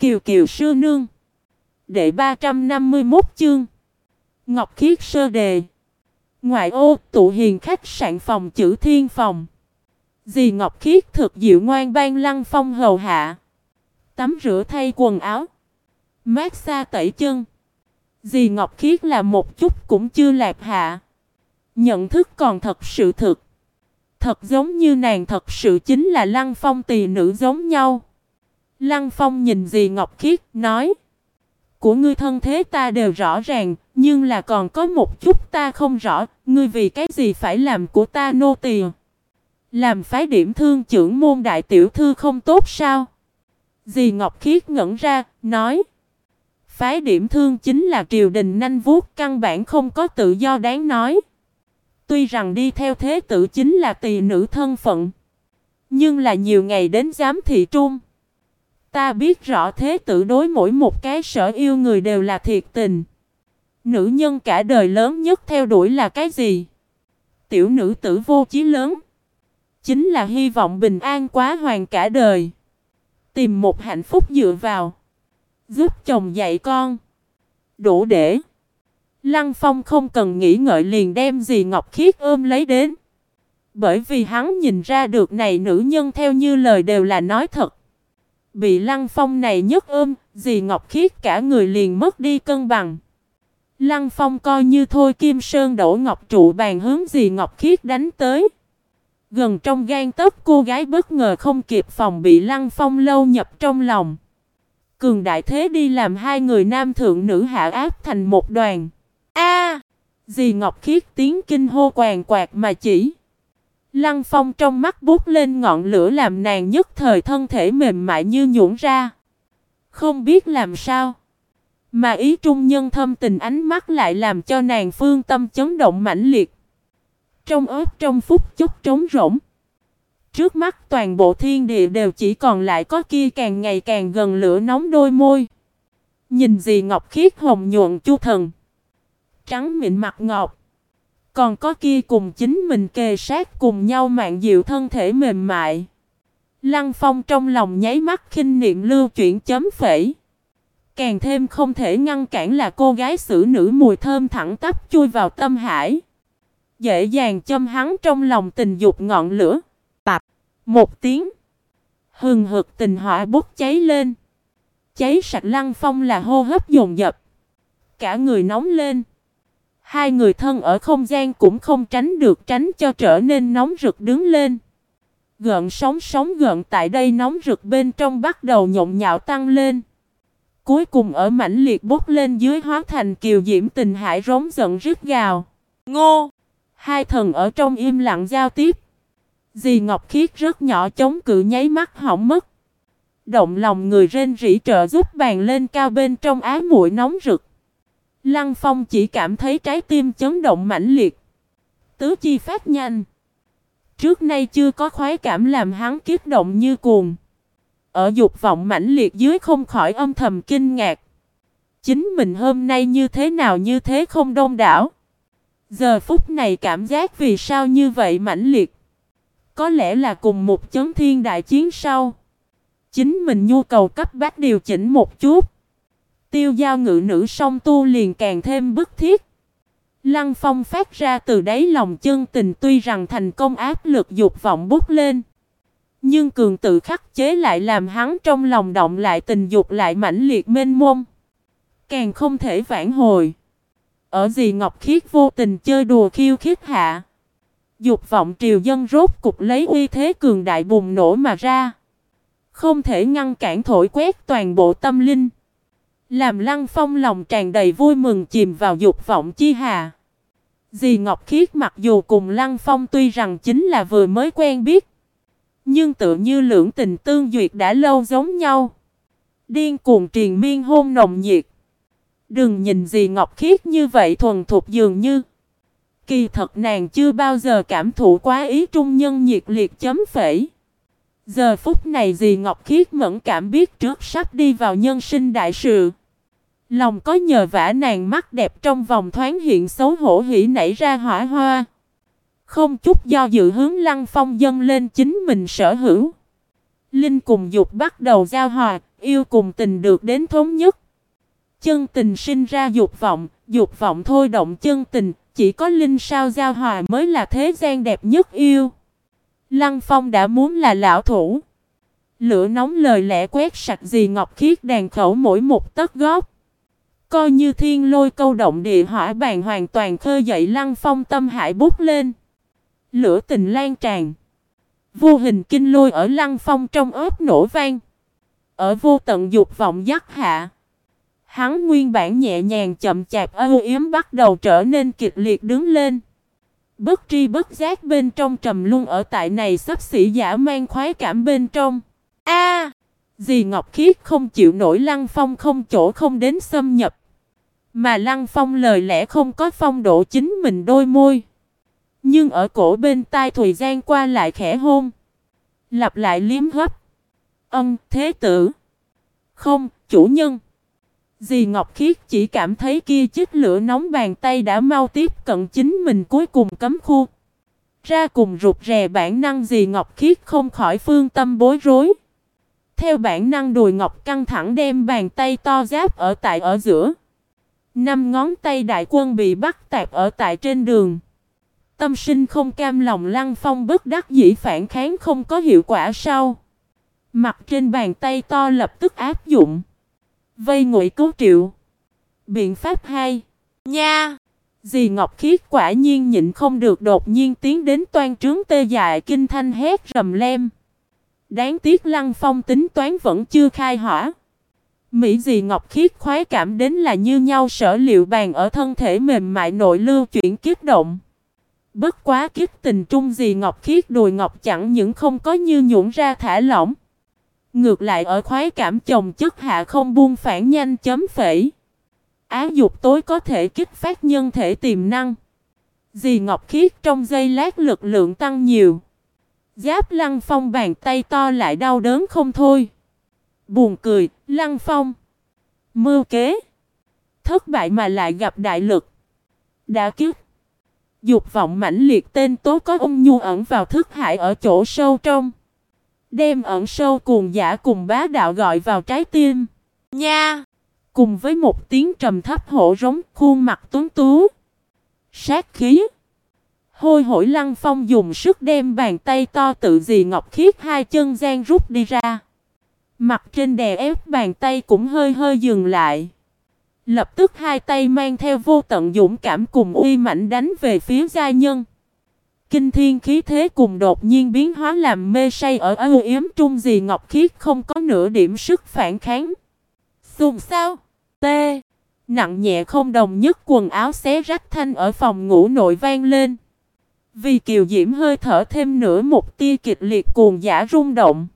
Kiều Kiều sư nương. Đệ 351 chương. Ngọc Khiết sơ đề. Ngoại ô tụ hiền khách sạn phòng chữ Thiên phòng. Dì Ngọc Khiết thực dịu ngoan ban Lăng Phong hầu hạ. Tắm rửa thay quần áo. Mát xa tẩy chân. Dì Ngọc Khiết là một chút cũng chưa lạc hạ. Nhận thức còn thật sự thực. Thật giống như nàng thật sự chính là Lăng Phong tỳ nữ giống nhau. Lăng Phong nhìn dì Ngọc Khiết nói. Của ngươi thân thế ta đều rõ ràng, nhưng là còn có một chút ta không rõ, ngươi vì cái gì phải làm của ta nô tỳ? Làm phái điểm thương trưởng môn đại tiểu thư không tốt sao? Dì Ngọc Khiết ngẩn ra, nói. Phái điểm thương chính là triều đình nanh vuốt, căn bản không có tự do đáng nói. Tuy rằng đi theo thế tử chính là tỳ nữ thân phận, nhưng là nhiều ngày đến giám thị trung. Ta biết rõ thế tử đối mỗi một cái sở yêu người đều là thiệt tình. Nữ nhân cả đời lớn nhất theo đuổi là cái gì? Tiểu nữ tử vô chí lớn. Chính là hy vọng bình an quá hoàn cả đời. Tìm một hạnh phúc dựa vào. Giúp chồng dạy con. Đủ để. Lăng Phong không cần nghĩ ngợi liền đem dì Ngọc Khiết ôm lấy đến. Bởi vì hắn nhìn ra được này nữ nhân theo như lời đều là nói thật. Bị Lăng Phong này nhấc ôm, dì Ngọc Khiết cả người liền mất đi cân bằng. Lăng Phong coi như thôi Kim Sơn đổ ngọc trụ bàn hướng dì Ngọc Khiết đánh tới. Gần trong gan tấc cô gái bất ngờ không kịp phòng bị Lăng Phong lâu nhập trong lòng. Cường đại thế đi làm hai người nam thượng nữ hạ áp thành một đoàn. A! Dì Ngọc Khiết tiếng kinh hô quàng quạt mà chỉ. Lăng Phong trong mắt bút lên ngọn lửa làm nàng nhất thời thân thể mềm mại như nhũn ra. Không biết làm sao. Mà ý trung nhân thâm tình ánh mắt lại làm cho nàng phương tâm chấn động mãnh liệt. Trong ớt trong phút chốc trống rỗng. Trước mắt toàn bộ thiên địa đều chỉ còn lại có kia càng ngày càng gần lửa nóng đôi môi. Nhìn dì Ngọc Khiết hồng nhuận chu thần. Trắng mịn mặt ngọc. Còn có kia cùng chính mình kề sát cùng nhau mạn dịu thân thể mềm mại. Lăng Phong trong lòng nháy mắt khinh niệm lưu chuyển chấm phẩy. Càng thêm không thể ngăn cản là cô gái xử nữ mùi thơm thẳng tắp chui vào tâm hải. Dễ dàng châm hắn trong lòng tình dục ngọn lửa. Tạch một tiếng. Hừng hực tình hỏa bốc cháy lên. Cháy sạch Lăng Phong là hô hấp dồn dập. Cả người nóng lên. Hai người thân ở không gian cũng không tránh được tránh cho trở nên nóng rực đứng lên. Gợn sóng gợn tại đây nóng rực bên trong bắt đầu nhộn nhạo tăng lên. Cuối cùng ở mãnh liệt bốc lên dưới hóa thành kiều diễm tình hải rống giận rít gào. Ngô! Hai thần ở trong im lặng giao tiếp. Dì Ngọc Khiết rất nhỏ chống cự nháy mắt hỏng mất. Động lòng người rên rỉ trợ giúp bàn lên cao bên trong ái muội nóng rực. Lăng Phong chỉ cảm thấy trái tim chấn động mãnh liệt. Tứ chi phát nhanh. Trước nay chưa có khoái cảm làm hắn kích động như cuồng. Ở dục vọng mãnh liệt dưới không khỏi âm thầm kinh ngạc. Chính mình hôm nay như thế nào như thế không đông đảo. Giờ phút này cảm giác vì sao như vậy mãnh liệt. Có lẽ là cùng một chấn thiên đại chiến sau. Chính mình nhu cầu cấp bách điều chỉnh một chút. Tiêu giao ngự nữ song tu liền càng thêm bức thiết. Lăng Phong phát ra từ đáy lòng chân tình tuy rằng thành công áp lực dục vọng bút lên. Nhưng cường tự khắc chế lại làm hắn trong lòng động lại tình dục lại mãnh liệt mênh mông. Càng không thể vãn hồi. Ở dì Ngọc Khiết vô tình chơi đùa khiêu khích hạ. Dục vọng triều dân rốt cục lấy uy thế cường đại bùng nổ mà ra. Không thể ngăn cản thổi quét toàn bộ tâm linh. Làm Lăng Phong lòng tràn đầy vui mừng chìm vào dục vọng chi hà. Dì Ngọc Khiết mặc dù cùng Lăng Phong tuy rằng chính là vừa mới quen biết. Nhưng tự như lưỡng tình tương duyệt đã lâu giống nhau. Điên cuồng triền miên hôn nồng nhiệt. Đừng nhìn dì Ngọc Khiết như vậy thuần thục dường như. Kỳ thật nàng chưa bao giờ cảm thụ quá ý trung nhân nhiệt liệt chấm phẩy. Giờ phút này dì Ngọc Khiết mẫn cảm biết trước sắp đi vào nhân sinh đại sự. Lòng có nhờ vả nàng mắt đẹp trong vòng thoáng hiện xấu hổ hỉ nảy ra hỏa hoa. Không chút do dự hướng Lăng Phong dâng lên chính mình sở hữu. Linh cùng dục bắt đầu giao hòa, yêu cùng tình được đến thống nhất. Chân tình sinh ra dục vọng thôi động chân tình, chỉ có linh sao giao hòa mới là thế gian đẹp nhất yêu. Lăng Phong đã muốn là lão thủ. Lửa nóng lời lẽ quét sạch dì Ngọc Khiết đàn khẩu mỗi một tấc góp. Coi như thiên lôi câu động địa hỏa bàn hoàn toàn khơi dậy Lăng Phong tâm hải bút lên. Lửa tình lan tràn. Vô hình kinh lôi ở Lăng Phong trong ớt nổ vang. Ở vô tận dục vọng dắt hạ. Hắn nguyên bản nhẹ nhàng chậm chạp âu yếm bắt đầu trở nên kịch liệt đứng lên. Bất tri bất giác bên trong trầm luân ở tại này xấp xỉ dã man khoái cảm bên trong. Dì Ngọc Khiết không chịu nổi Lăng Phong không chỗ không đến xâm nhập. Mà Lăng Phong lời lẽ không có phong độ chính mình đôi môi. Nhưng ở cổ bên tai thời gian qua lại khẽ hôn. Lặp lại liếm hấp. Thế tử. Không, chủ nhân. Dì Ngọc Khiết chỉ cảm thấy kia chiếc lửa nóng bàn tay đã mau tiếp cận chính mình cuối cùng cấm khu. Ra cùng rụt rè bản năng dì Ngọc Khiết không khỏi phương tâm bối rối. Theo bản năng đùi ngọc căng thẳng đem bàn tay to giáp ở giữa. 5 ngón tay đại quân bị bắt tạp ở tại trên đường. Tâm sinh không cam lòng Lăng Phong bất đắc dĩ phản kháng không có hiệu quả sau. Mặt trên bàn tay to lập tức áp dụng. Vây ngụy cứu triệu. Biện pháp 2. Nha! Dì Ngọc Khiết quả nhiên nhịn không được đột nhiên tiến đến toan trướng tê dại kinh thanh hét rầm lem. Đáng tiếc Lăng Phong tính toán vẫn chưa khai hỏa. Mỹ dì Ngọc Khiết khoái cảm đến là như nhau sở liệu bàn ở thân thể mềm mại nội lưu chuyển kích động. Bất quá kích tình trung dì Ngọc Khiết đùi ngọc chẳng những không có như nhũn ra thả lỏng. Ngược lại ở khoái cảm chồng chất hạ không buông phản nhanh chấm phẩy. Ái dục tối có thể kích phát nhân thể tiềm năng. Dì Ngọc Khiết trong giây lát lực lượng tăng nhiều. Giáp Lăng Phong bàn tay to lại đau đớn không thôi. Buồn cười, Lăng Phong. Mưu kế. Thất bại mà lại gặp đại lực. Đã kiếp. Dục vọng mãnh liệt tên tố có ung nhu ẩn vào thức hải ở chỗ sâu trong. Đem ẩn sâu cuồng dã cùng bá đạo gọi vào trái tim. Nha! Cùng với một tiếng trầm thấp hổ rống khuôn mặt tuấn tú. Sát khí. Hôi hổi Lăng Phong dùng sức đem bàn tay to tự dì Ngọc Khiết hai chân gian rút đi ra. Mặt trên đè ép bàn tay cũng hơi hơi dừng lại. Lập tức hai tay mang theo vô tận dũng cảm cùng uy mãnh đánh về phía gia nhân. Kinh thiên khí thế cùng đột nhiên biến hóa làm mê say ở âu yếm trung dì Ngọc Khiết không có nửa điểm sức phản kháng. Xùm sao? Tê! Nặng nhẹ không đồng nhất quần áo xé rách thanh ở phòng ngủ nội vang lên. Vì kiều diễm hơi thở thêm nữa một tia kịch liệt cuồng dã rung động.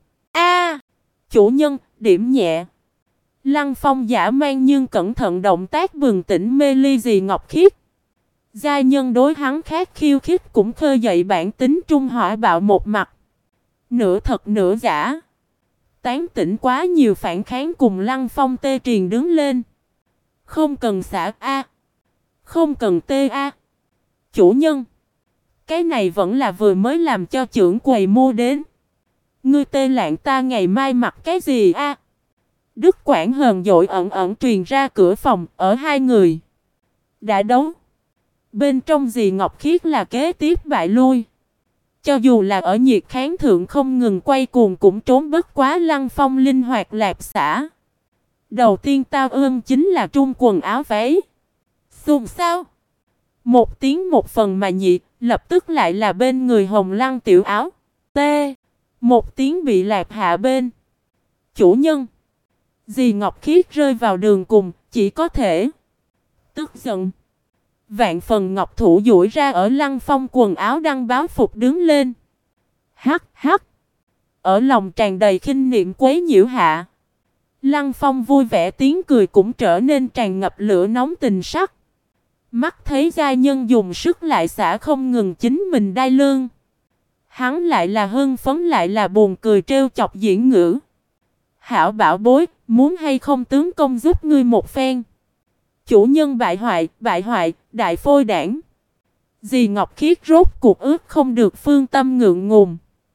Chủ nhân, điểm nhẹ. Lăng Phong giả mang nhưng cẩn thận động tác bừng tỉnh mê ly dì Ngọc Khiết. Gia nhân đối hắn khác khiêu khích cũng khơi dậy bản tính trung hỏa bạo một mặt. Nửa thật nửa giả. Tán tỉnh quá nhiều phản kháng cùng Lăng Phong tê triền đứng lên. Không cần xả A. Không cần tê A. Chủ nhân. Cái này vẫn là vừa mới làm cho trưởng quầy mua đến. Ngươi tê lạng ta ngày mai mặc cái gì A? Đức Quảng hờn dội ẩn ẩn truyền ra cửa phòng ở hai người. Đã đấu. Bên trong dì Ngọc Khiết là kế tiếp bại lui. Cho dù là ở nhiệt kháng thượng không ngừng quay cuồng cũng trốn bất quá Lăng Phong linh hoạt lạp xả. Đầu tiên tao ương chính là trung quần áo váy. Xùm sao? Một tiếng một phần mà nhị, lập tức lại là bên người hồng lăng tiểu áo. T. Một tiếng bị lạp hạ bên. Chủ nhân. Dì Ngọc Khiết rơi vào đường cùng, chỉ có thể tức giận. Vạn phần ngọc thủ duỗi ra ở Lăng Phong quần áo đăng báo phục đứng lên. Hắc hắc. Ở lòng tràn đầy khinh niệm quấy nhiễu hạ. Lăng Phong vui vẻ tiếng cười cũng trở nên tràn ngập lửa nóng tình sắc. Mắt thấy gia nhân dùng sức lại xả không ngừng chính mình đai lưng. Hắn lại là hưng phấn lại là buồn cười trêu chọc diễn ngữ. Hảo bảo bối, muốn hay không tướng công giúp ngươi một phen. Chủ nhân bại hoại, đại phôi đảng. Dì Ngọc Khiết rốt cuộc ước không được phương tâm ngượng ngùng.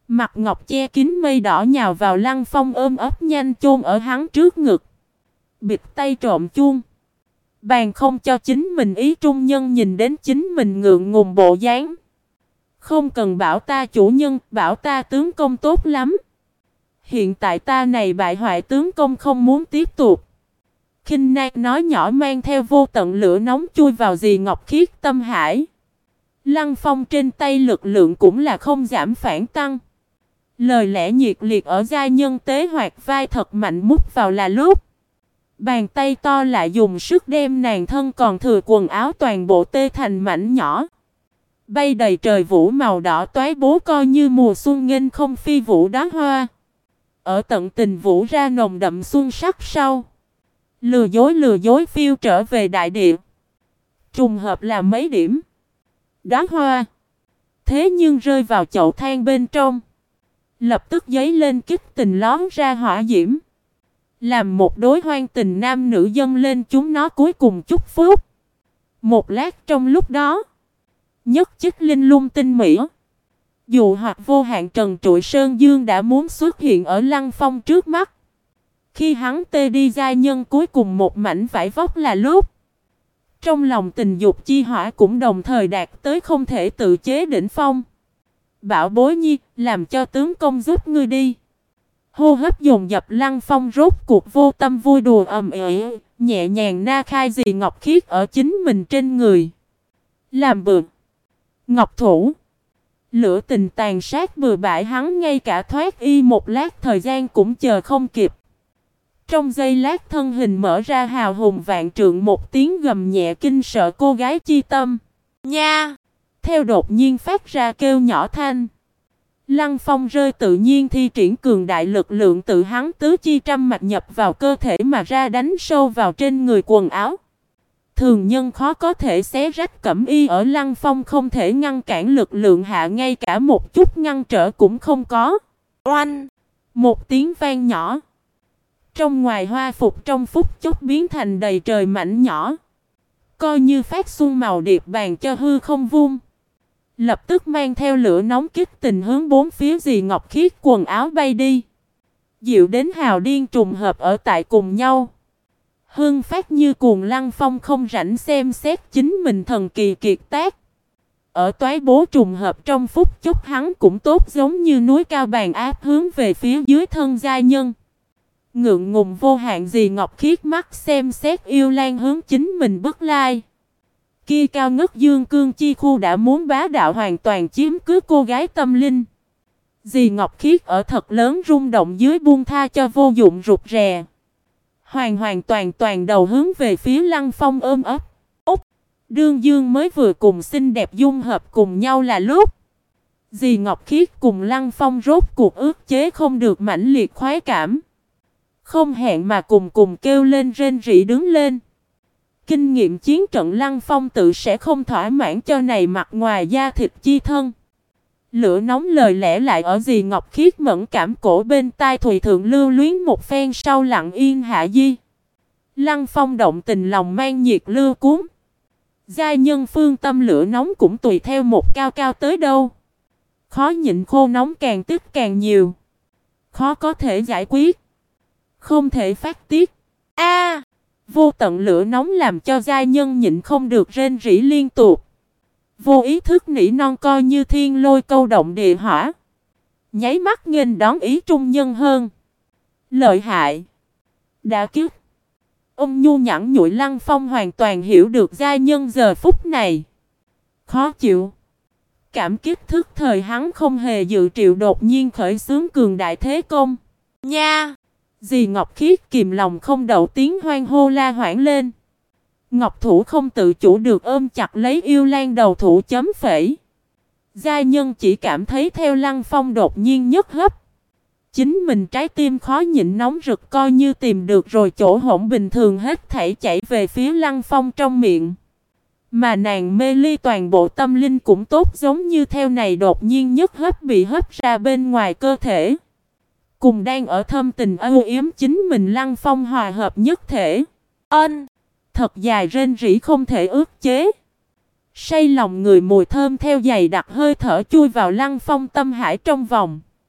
Mặt ngọc che kín mây đỏ nhào vào Lăng Phong ôm ấp nhanh chôn ở hắn trước ngực. Bịt tay trộm chuông. Bàn không cho chính mình ý trung nhân nhìn đến chính mình ngượng ngùng bộ dáng. Không cần bảo ta chủ nhân, bảo ta tướng công tốt lắm. Hiện tại ta này bại hoại tướng công không muốn tiếp tục. Khinh Nạc nói nhỏ mang theo vô tận lửa nóng chui vào dì Ngọc Khiết tâm hải. Lăng Phong trên tay lực lượng cũng là không giảm phản tăng. Lời lẽ nhiệt liệt ở giai nhân tế hoạt vai thật mạnh mút vào là lúc. Bàn tay to lại dùng sức đem nàng thân còn thừa quần áo toàn bộ tê thành mảnh nhỏ. Bay đầy trời vũ màu đỏ toái bố coi như mùa xuân nghênh không phi vũ đóa hoa. Ở tận tình vũ ra nồng đậm xuân sắc sau. Lừa dối phiêu trở về đại địa. Trùng hợp là mấy điểm. Đóa hoa. Thế nhưng rơi vào chậu than bên trong. Lập tức giấy lên kích tình lón ra hỏa diễm. Làm một đối hoang tình nam nữ dâng lên chúng nó cuối cùng chúc phúc. Một lát trong lúc đó. Nhất chích linh lung tinh mỹ. Dụ hoặc vô hạn trần trụi sơn dương đã muốn xuất hiện ở Lăng Phong trước mắt. Khi hắn tê đi giai nhân cuối cùng một mảnh vải vóc là lúc. Trong lòng tình dục chi hỏa cũng đồng thời đạt tới không thể tự chế đỉnh phong. Bảo bối nhi, làm cho tướng công giúp ngươi đi. Hô hấp dồn dập Lăng Phong rốt cuộc vô tâm vui đùa ầm ĩ, nhẹ nhàng na khai dì Ngọc Khiết ở chính mình trên người. Làm bừa. Ngọc thủ. Lửa tình tàn sát bừa bãi hắn ngay cả thoát y một lát thời gian cũng chờ không kịp. Trong giây lát thân hình mở ra hào hùng vạn trượng một tiếng gầm nhẹ kinh sợ cô gái chi tâm. Nha! Theo đột nhiên phát ra kêu nhỏ thanh. Lăng Phong rơi tự nhiên thi triển cường đại lực lượng tự hắn tứ chi trăm mạch nhập vào cơ thể mà ra đánh sâu vào trên người quần áo. Thường nhân khó có thể xé rách cẩm y ở Lăng Phong không thể ngăn cản lực lượng hạ ngay cả một chút ngăn trở cũng không có. Oanh! Một tiếng vang nhỏ. Trong ngoài hoa phục trong phút chốc biến thành đầy trời mảnh nhỏ. Coi như phát xuân màu điệp bàn cho hư không vung. Lập tức mang theo lửa nóng kích tình hướng bốn phía dì Ngọc Khiết quần áo bay đi. Dịu đến hào điên trùng hợp ở tại cùng nhau. Hương phát như cuồng Lăng Phong không rảnh xem xét chính mình thần kỳ kiệt tác. Ở toái bố trùng hợp trong phút chốc hắn cũng tốt giống như núi cao bàn áp hướng về phía dưới thân giai nhân. Ngượng ngùng vô hạn dì Ngọc Khiết mắt xem xét yêu lan hướng chính mình bước lai. Kia cao ngất dương cương chi khu đã muốn bá đạo hoàn toàn chiếm cứ cô gái tâm linh. Dì Ngọc Khiết ở thật lớn rung động dưới buông tha cho vô dụng rụt rè. Hoàn toàn đầu hướng về phía Lăng Phong ôm ấp. Úc! Đương dương mới vừa cùng xinh đẹp dung hợp cùng nhau là lúc. Dì Ngọc Khiết cùng Lăng Phong rốt cuộc ức chế không được mãnh liệt khoái cảm. Không hẹn mà cùng kêu lên rên rỉ đứng lên. Kinh nghiệm chiến trận Lăng Phong tự sẽ không thỏa mãn cho này mặt ngoài da thịt chi thân. Lửa nóng lời lẽ lại ở dì Ngọc Khiết mẫn cảm cổ bên tai Thùy Thượng lưu luyến một phen sau lặng yên hạ di. Lăng Phong động tình lòng mang nhiệt lưu cuốn. Giai nhân phương tâm lửa nóng cũng tùy theo một cao cao tới đâu. Khó nhịn khô nóng càng tích càng nhiều. Khó có thể giải quyết. Không thể phát tiết. Vô tận lửa nóng làm cho giai nhân nhịn không được rên rỉ liên tục. Vô ý thức nỉ non coi như thiên lôi câu động địa hỏa. Nháy mắt nghênh đón ý trung nhân hơn. Lợi hại. Đã kiếp. Ông nhu nhẵn nhụi Lăng Phong hoàn toàn hiểu được giai nhân giờ phút này. Khó chịu. Cảm kích thức thời hắn không hề dự triệu đột nhiên khởi xướng cường đại thế công. Nha! Dì Ngọc Khiết kìm lòng không đậu tiếng hoang hô la hoảng lên. Ngọc thủ không tự chủ được ôm chặt lấy yêu lan đầu thủ chấm phẩy. Giai nhân chỉ cảm thấy theo Lăng Phong đột nhiên nhấc hấp. Chính mình trái tim khó nhịn nóng rực coi như tìm được rồi chỗ hổng bình thường hết thảy chảy về phía Lăng Phong trong miệng. Mà nàng mê ly toàn bộ tâm linh cũng tốt giống như theo này đột nhiên nhấc hấp bị hấp ra bên ngoài cơ thể. Cùng đang ở thâm tình âu yếm chính mình Lăng Phong hòa hợp nhất thể. Thật dài rên rỉ không thể ức chế. Say lòng người mùi thơm theo dày đặc hơi thở chui vào Lăng Phong tâm hải trong vòng.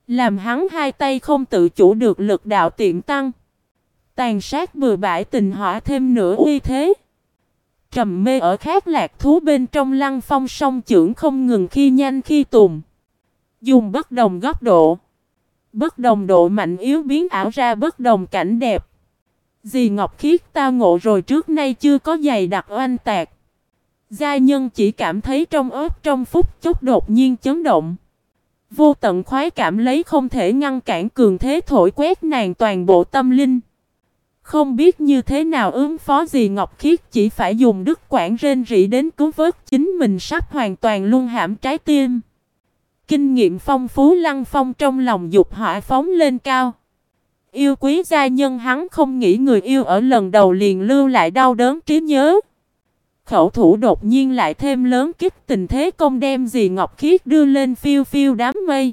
làm hắn hai tay không tự chủ được lực đạo tiệm tăng. Tàn sát bừa bãi tình hỏa thêm nữa uy thế. Trầm mê ở khác lạc thú bên trong Lăng Phong song chưởng không ngừng khi nhanh khi tùm. Dùng bất đồng góc độ, bất đồng độ mạnh yếu biến ảo ra bất đồng cảnh đẹp. Dì Ngọc Khiết tao ngộ rồi trước nay chưa có dày đặc oanh tạc. Gia nhân chỉ cảm thấy trong ớt trong phút chốc đột nhiên chấn động. Vô tận khoái cảm lấy không thể ngăn cản cường thế thổi quét nàng toàn bộ tâm linh. Không biết như thế nào ứng phó gì Ngọc Khiết chỉ phải dùng đứt quãng rên rỉ đến cứu vớt chính mình sắp hoàn toàn luân hãm trái tim. Kinh nghiệm phong phú Lăng Phong trong lòng dục hỏa phóng lên cao. Yêu quý gia nhân hắn không nghĩ người yêu ở lần đầu liền lưu lại đau đớn trí nhớ. Khẩu thủ đột nhiên lại thêm lớn kích tình thế công đem dì Ngọc Khiết đưa lên phiêu phiêu đám mây.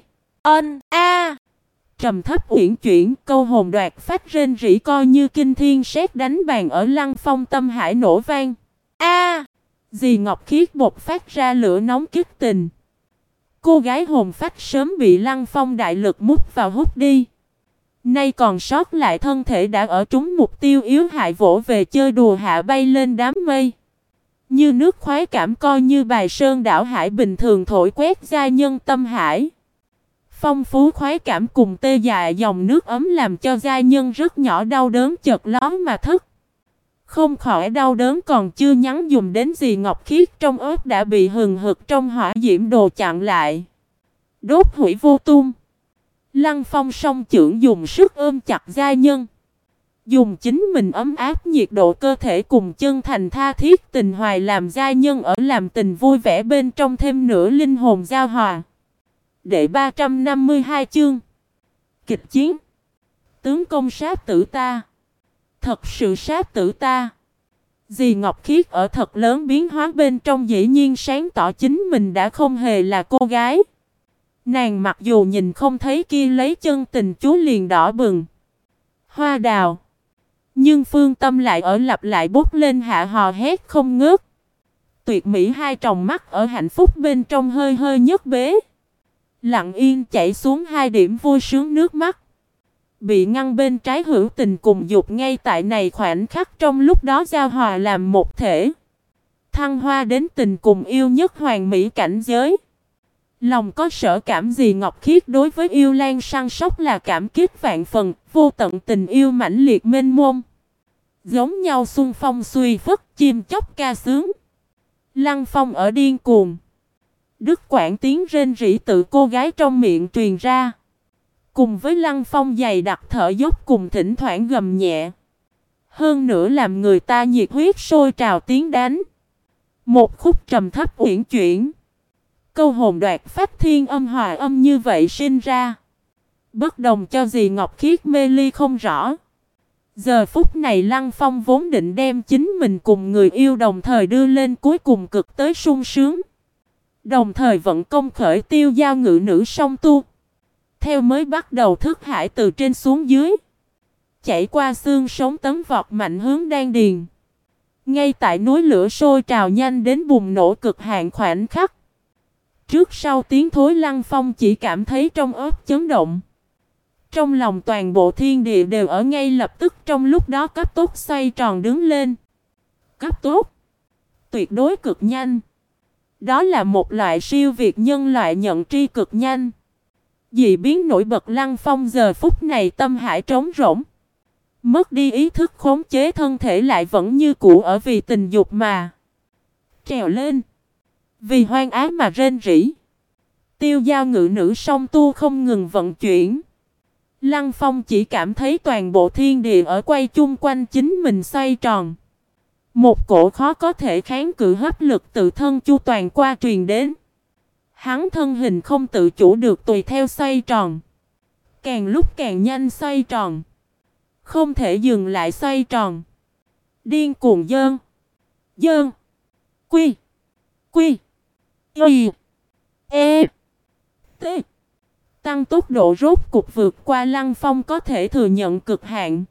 Trầm thấp uyển chuyển câu hồn đoạt phách rên rỉ coi như kinh thiên sét đánh bàn ở Lăng Phong tâm hải nổ vang. Dì Ngọc Khiết bộc phát ra lửa nóng kích tình. Cô gái hồn phách sớm bị Lăng Phong đại lực mút vào hút đi. Nay còn sót lại thân thể đã ở trúng mục tiêu yếu hại vỗ về chơi đùa hạ bay lên đám mây. Như nước khoái cảm coi như bài sơn đảo hải bình thường thổi quét gia nhân tâm hải. Phong phú khoái cảm cùng tê dại dòng nước ấm làm cho gia nhân rất nhỏ đau đớn chợt lóe mà thức. Không khỏi đau đớn còn chưa nhắn dùng đến dì Ngọc Khiết trong ớt đã bị hừng hực trong hỏa diễm đồ chặn lại. Đốt hủy vô tung. Lăng Phong song chưởng dùng sức ôm chặt gia nhân. Dùng chính mình ấm áp nhiệt độ cơ thể cùng chân thành tha thiết tình hoài làm gia nhân ở làm tình vui vẻ bên trong thêm nửa linh hồn giao hòa. Đệ 352 chương. Kịch chiến. Tướng công sát tử ta. Thật sự sát tử ta. Dì Ngọc Khiết ở thật lớn biến hóa bên trong dĩ nhiên sáng tỏ chính mình đã không hề là cô gái. Nàng mặc dù nhìn không thấy kia lấy chân tình chú liền đỏ bừng. Hoa đào. Nhưng phương tâm lại ở lặp lại bút lên hạ hò hét không ngớt. Tuyệt mỹ hai tròng mắt ở hạnh phúc bên trong hơi hơi nhấc bế. Lặng yên chảy xuống hai điểm vui sướng nước mắt. Bị ngăn bên trái hữu tình cùng dục ngay tại này khoảnh khắc trong lúc đó giao hòa làm một thể. Thăng hoa đến tình cùng yêu nhất hoàn mỹ cảnh giới. Lòng có sở cảm gì Ngọc Khiết đối với yêu Lan săn sóc là cảm kích vạn phần, vô tận tình yêu mãnh liệt mênh mông. Giống nhau xuân phong xuy phất, chim chóc ca sướng. Lăng Phong ở điên cuồng. Đức quãng tiếng rên rỉ tự cô gái trong miệng truyền ra. Cùng với Lăng Phong dày đặc thở dốc cùng thỉnh thoảng gầm nhẹ. Hơn nữa làm người ta nhiệt huyết sôi trào tiếng đánh. Một khúc trầm thấp uyển chuyển. Câu hồn đoạt phách thiên âm hòa âm như vậy sinh ra. Bất đồng cho dì Ngọc Khiết mê ly không rõ. Giờ phút này Lăng Phong vốn định đem chính mình cùng người yêu đồng thời đưa lên cuối cùng cực tới sung sướng. Đồng thời vận công khởi tiêu giao ngự nữ song tu. Theo mới bắt đầu thức hải từ trên xuống dưới. Chảy qua xương sống tấn vọt mạnh hướng đan điền. Ngay tại núi lửa sôi trào nhanh đến bùng nổ cực hạn khoảnh khắc. Trước sau tiếng thối Lăng Phong chỉ cảm thấy trong ớt chấn động. Trong lòng toàn bộ thiên địa đều ở ngay lập tức trong lúc đó cấp tốc xoay tròn đứng lên. Cấp tốc. Tuyệt đối cực nhanh. Đó là một loại siêu việt nhân loại nhận tri cực nhanh. Dị biến nổi bật Lăng Phong giờ phút này tâm hải trống rỗng. Mất đi ý thức khống chế thân thể lại vẫn như cũ ở vì tình dục mà trèo lên. Vì hoang ái mà rên rỉ. Tiêu giao ngự nữ song tu không ngừng vận chuyển. Lăng Phong chỉ cảm thấy toàn bộ thiên địa ở quay chung quanh chính mình xoay tròn. Một cổ khó có thể kháng cự hấp lực tự thân chu toàn qua truyền đến. Hắn thân hình không tự chủ được tùy theo xoay tròn. Càng lúc càng nhanh xoay tròn. Không thể dừng lại xoay tròn. Điên cuồng dơn. Dơn. Quy. Quy. Y. E. T. Tăng tốc độ rốt cục vượt qua Lăng Phong có thể thừa nhận cực hạn.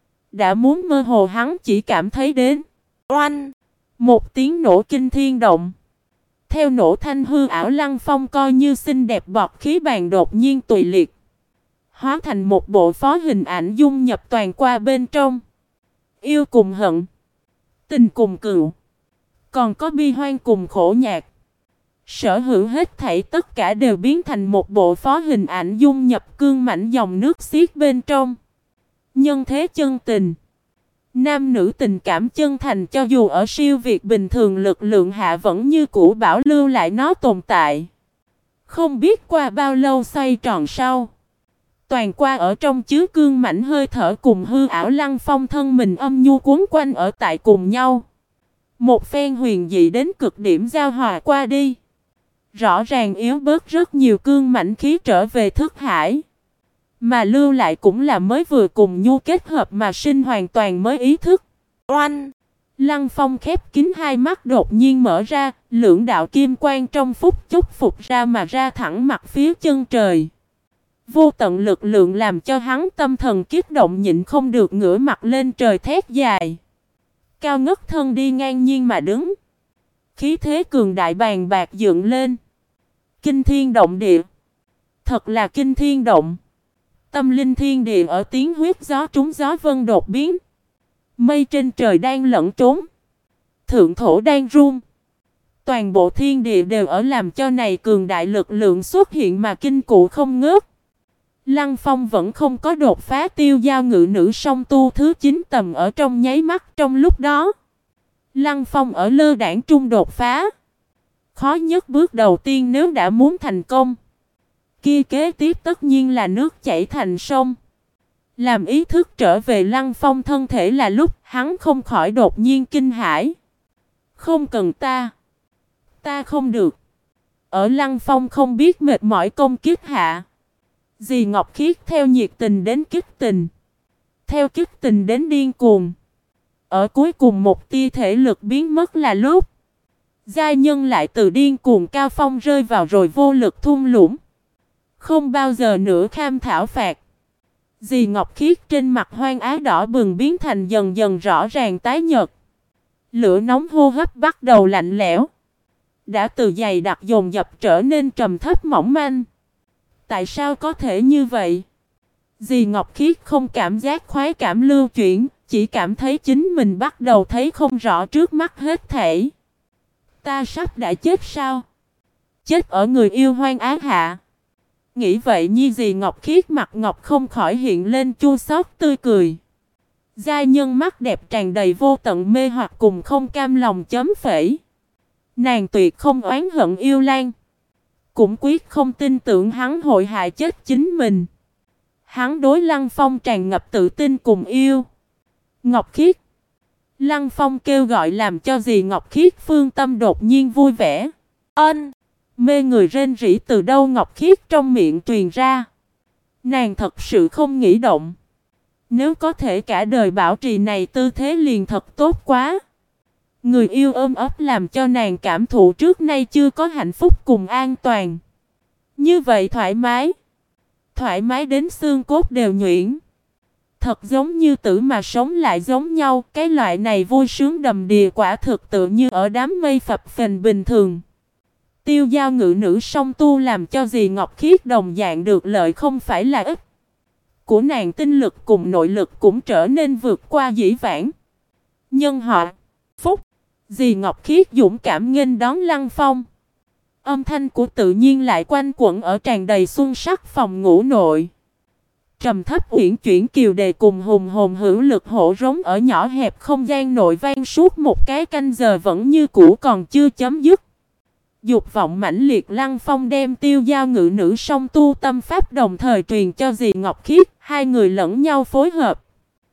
Đã muốn mơ hồ hắn chỉ cảm thấy đến. Oanh. Một tiếng nổ kinh thiên động. Theo nổ thanh hư ảo Lăng Phong coi như xinh đẹp bọt khí bàn đột nhiên tùy liệt. hóa thành một bộ phó hình ảnh dung nhập toàn qua bên trong. Yêu cùng hận, tình cùng cừu, còn có bi hoan cùng khổ nhạc. Sở hữu hết thảy tất cả đều biến thành một bộ phó hình ảnh dung nhập cương mãnh dòng nước xiết bên trong. Nhân thế chân tình, nam nữ tình cảm chân thành cho dù ở siêu việt bình thường lực lượng hạ vẫn như cũ bảo lưu lại nó tồn tại. Không biết qua bao lâu xoay tròn sau. Toàn qua ở trong chứa cương mãnh hơi thở cùng hư ảo Lăng Phong thân mình âm nhu cuốn quanh ở tại cùng nhau. Một phen huyền dị đến cực điểm giao hòa qua đi. Rõ ràng yếu bớt rất nhiều cương mãnh khí trở về thức hải. Mà lưu lại cũng là mới vừa cùng nhu kết hợp mà sinh hoàn toàn mới ý thức. Oanh! Lăng Phong khép kín hai mắt đột nhiên mở ra, lưỡng đạo kim quang trong phút chốc phục ra mà ra thẳng mặt phía chân trời. Vô tận lực lượng làm cho hắn tâm thần kích động nhịn không được ngửa mặt lên trời thét dài. Cao ngất thân đi ngang nhiên mà đứng. Khí thế cường đại bàn bạc dựng lên. Kinh thiên động địa. Thật là kinh thiên động. Tâm linh thiên địa ở tiếng huyết gió trúng gió vân đột biến. Mây trên trời đang lẫn trốn. Thượng thổ đang run. Toàn bộ thiên địa đều ở làm cho này cường đại lực lượng xuất hiện mà kinh cụ không ngớt. Lăng Phong vẫn không có đột phá tiêu giao ngự nữ song tu thứ 9 tầm ở trong nháy mắt trong lúc đó. Lăng Phong ở lơ đảng trung đột phá. Khó nhất bước đầu tiên nếu đã muốn thành công. Kia kế tiếp tất nhiên là nước chảy thành sông. Làm ý thức trở về Lăng Phong thân thể là lúc hắn không khỏi đột nhiên kinh hãi. Không cần ta. Ta không được. Ở Lăng Phong không biết mệt mỏi công kích hạ. Dì Ngọc Khiết theo nhiệt tình đến kích tình. Theo kích tình đến điên cuồng. Ở cuối cùng một tia thể lực biến mất là lúc. Giai nhân lại từ điên cuồng cao phong rơi vào rồi vô lực thung lũng. Không bao giờ nữa kham thảo phạt. Dì Ngọc Khiết trên mặt hoang ái đỏ bừng biến thành dần dần rõ ràng tái nhợt. Lửa nóng hô hấp bắt đầu lạnh lẽo. Đã từ dày đặc dồn dập trở nên trầm thấp mỏng manh. Tại sao có thể như vậy? Dì Ngọc Khiết không cảm giác khoái cảm lưu chuyển, chỉ cảm thấy chính mình bắt đầu thấy không rõ trước mắt hết thảy. Ta sắp đã chết sao? Chết ở người yêu hoang ái hạ. Nghĩ vậy nhi dì Ngọc Khiết mặt ngọc không khỏi hiện lên chua xót tươi cười. Giai nhân mắt đẹp tràn đầy vô tận mê hoặc cùng không cam lòng chấm phẩy. Nàng tuyệt không oán hận yêu Lan. Cũng quyết không tin tưởng hắn hội hại chết chính mình. Hắn đối Lăng Phong tràn ngập tự tin cùng yêu. Ngọc Khiết. Lăng Phong kêu gọi làm cho dì Ngọc Khiết phương tâm đột nhiên vui vẻ. Ân. Mê người rên rỉ từ đâu Ngọc Khiết trong miệng truyền ra. Nàng thật sự không nghĩ động. Nếu có thể cả đời bảo trì này tư thế liền thật tốt quá. Người yêu ôm ấp làm cho nàng cảm thụ trước nay chưa có hạnh phúc cùng an toàn. Như vậy thoải mái. Thoải mái đến xương cốt đều nhuyễn. Thật giống như tử mà sống lại giống nhau. Cái loại này vui sướng đầm đìa quả thực tự như ở đám mây phập phình bình thường. Tiêu giao ngự nữ song tu làm cho dì Ngọc Khiết đồng dạng được lợi không phải là ít. Của nàng tinh lực cùng nội lực cũng trở nên vượt qua dĩ vãng. Nhân họ Phúc. Dì Ngọc Khiết dũng cảm nghênh đón Lăng Phong. Âm thanh của tự nhiên lại quanh quẩn ở tràn đầy xuân sắc phòng ngủ nội. Trầm thấp uyển chuyển kiều đề cùng hùng hồn hữu lực hổ rống ở nhỏ hẹp không gian nội vang suốt một cái canh giờ vẫn như cũ còn chưa chấm dứt. Dục vọng mãnh liệt Lăng Phong đem tiêu giao ngự nữ song tu tâm pháp đồng thời truyền cho dì Ngọc Khiết, hai người lẫn nhau phối hợp.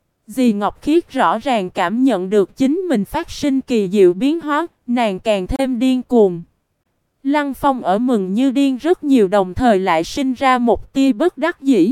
Dì Ngọc Khiết rõ ràng cảm nhận được chính mình phát sinh kỳ diệu biến hóa, nàng càng thêm điên cuồng. Lăng Phong ở mừng như điên rất nhiều đồng thời lại sinh ra một tia bất đắc dĩ.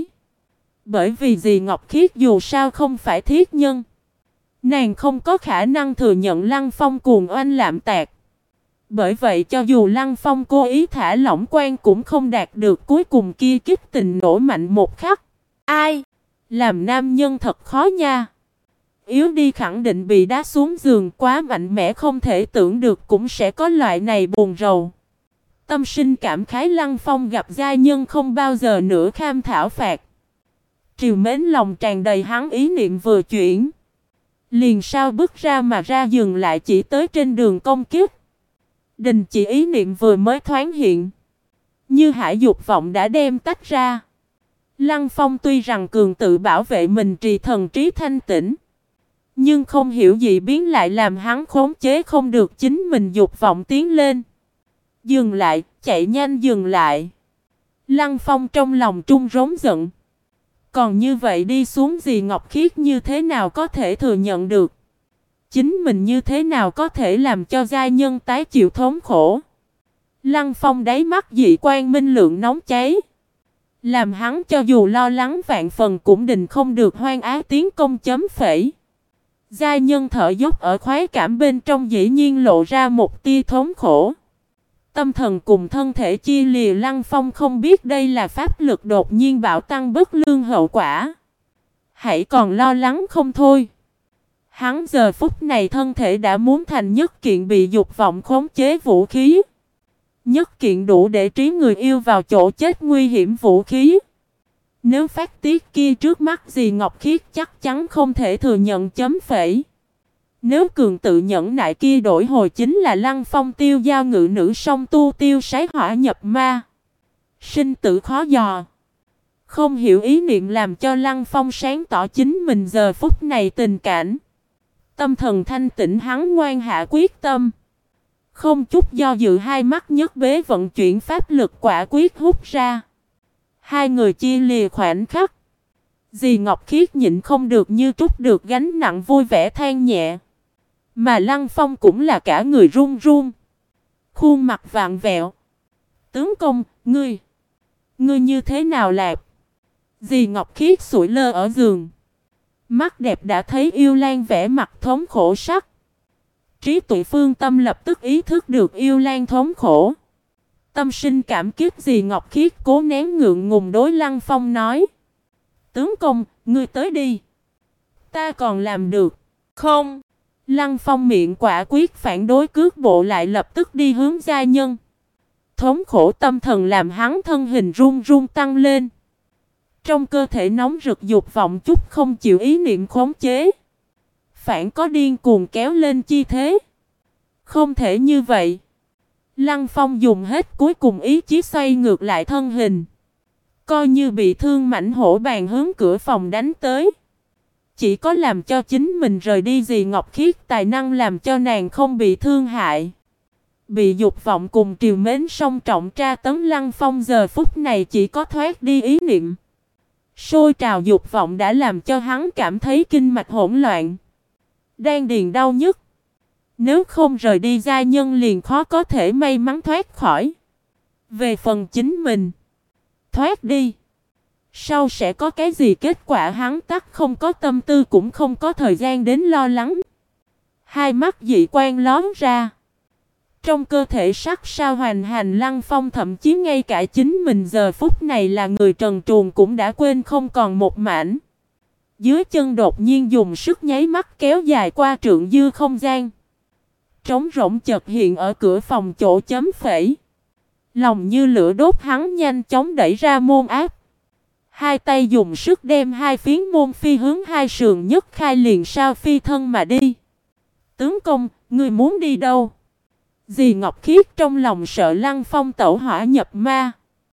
Bởi vì dì Ngọc Khiết dù sao không phải thiết nhân. Nàng không có khả năng thừa nhận Lăng Phong cuồng oanh lạm tạc. Bởi vậy cho dù Lăng Phong cố ý thả lỏng quan cũng không đạt được cuối cùng kia kích tình nổ mạnh một khắc. Ai? Làm nam nhân thật khó nha. Yếu đi khẳng định bị đá xuống giường quá mạnh mẽ không thể tưởng được cũng sẽ có loại này buồn rầu. Tâm sinh cảm khái Lăng Phong gặp giai nhân không bao giờ nữa kham thảo phạt. Triều Mến lòng tràn đầy hắn ý niệm vừa chuyển. Liền sao bước ra mà ra dừng lại chỉ tới trên đường công kích. Đình chỉ ý niệm vừa mới thoáng hiện. Như hải dục vọng đã đem tách ra. Lăng Phong tuy rằng cường tự bảo vệ mình trì thần trí thanh tĩnh. Nhưng không hiểu gì biến lại làm hắn khống chế không được chính mình dục vọng tiến lên. Dừng lại, chạy nhanh dừng lại. Lăng Phong trong lòng trung rống giận. Còn như vậy đi xuống dì Ngọc Khiết như thế nào có thể thừa nhận được? Chính mình như thế nào có thể làm cho giai nhân tái chịu thống khổ? Lăng Phong đáy mắt dị quan minh lượng nóng cháy. Làm hắn cho dù lo lắng vạn phần cũng định không được hoang ác tiến công chấm phẩy. Giai nhân thở dốc ở khoái cảm bên trong dĩ nhiên lộ ra một tia thống khổ. Tâm thần cùng thân thể chia lìa Lăng Phong không biết đây là pháp lực đột nhiên bạo tăng bất lương hậu quả. Hãy còn lo lắng không thôi. Hắn giờ phút này thân thể đã muốn thành nhất kiện bị dục vọng khống chế vũ khí. Nhất kiện đủ để trí người yêu vào chỗ chết nguy hiểm vũ khí. Nếu phát tiết kia trước mắt dì Ngọc Khiết chắc chắn không thể thừa nhận chấm phẩy. Nếu cường tự nhẫn nại kia đổi hồi chính là Lăng Phong tiêu giao ngự nữ song tu tiêu sái hỏa nhập ma. Sinh tử khó dò. Không hiểu ý niệm làm cho Lăng Phong sáng tỏ chính mình giờ phút này tình cảnh. Tâm thần thanh tĩnh hắn ngoan hạ quyết tâm. Không chút do dự hai mắt nhất bế vận chuyển pháp lực quả quyết hút ra. Hai người chia lìa khoảnh khắc. Dì Ngọc Khiết nhịn không được như trút được gánh nặng vui vẻ than nhẹ. Mà Lăng Phong cũng là cả người run run. Khuôn mặt vặn vẹo. Tướng công, ngươi như thế nào lạc? Dì Ngọc Khiết sụi lơ ở giường. Mắt đẹp đã thấy Yêu Lan vẽ mặt thống khổ sắc. Trí tuệ phương tâm lập tức ý thức được Yêu Lan thống khổ. Tâm sinh cảm kích dì Ngọc Khiết cố nén ngượng ngùng đối Lăng Phong nói. Tướng công, ngươi tới đi. Ta còn làm được. Không. Lăng Phong miệng quả quyết phản đối cước bộ lại lập tức đi hướng gia nhân. Thống khổ tâm thần làm hắn thân hình run run tăng lên. Trong cơ thể nóng rực dục vọng chút không chịu ý niệm khống chế. Phản có điên cuồng kéo lên chi thế. Không thể như vậy. Lăng Phong dùng hết cuối cùng ý chí xoay ngược lại thân hình. Coi như bị thương mảnh hổ bàn hướng cửa phòng đánh tới. Chỉ có làm cho chính mình rời đi dì Ngọc Khiết tài năng làm cho nàng không bị thương hại. Bị dục vọng cùng triều mến song trọng tra tấn Lăng Phong giờ phút này chỉ có thoát đi ý niệm. Sôi trào dục vọng đã làm cho hắn cảm thấy kinh mạch hỗn loạn. Đan điền đau nhức. Nếu không rời đi gia nhân liền khó có thể may mắn thoát khỏi. Về phần chính mình. Thoát đi. Sau sẽ có cái gì kết quả hắn tắc không có tâm tư cũng không có thời gian đến lo lắng. Hai mắt dị quan lón ra. Trong cơ thể sắc sao hoành hành Lăng Phong thậm chí ngay cả chính mình giờ phút này là người trần truồng cũng đã quên không còn một mảnh. Dưới chân đột nhiên dùng sức nháy mắt kéo dài qua trượng dư không gian. Trống rỗng chợt hiện ở cửa phòng chỗ chấm phẩy. Lòng như lửa đốt hắn nhanh chóng đẩy ra môn áp. Hai tay dùng sức đem hai phiến môn phi hướng hai sườn nhất khai liền sao phi thân mà đi. Tướng công, người muốn đi đâu? Dì Ngọc Khiết trong lòng sợ Lăng Phong tẩu hỏa nhập ma.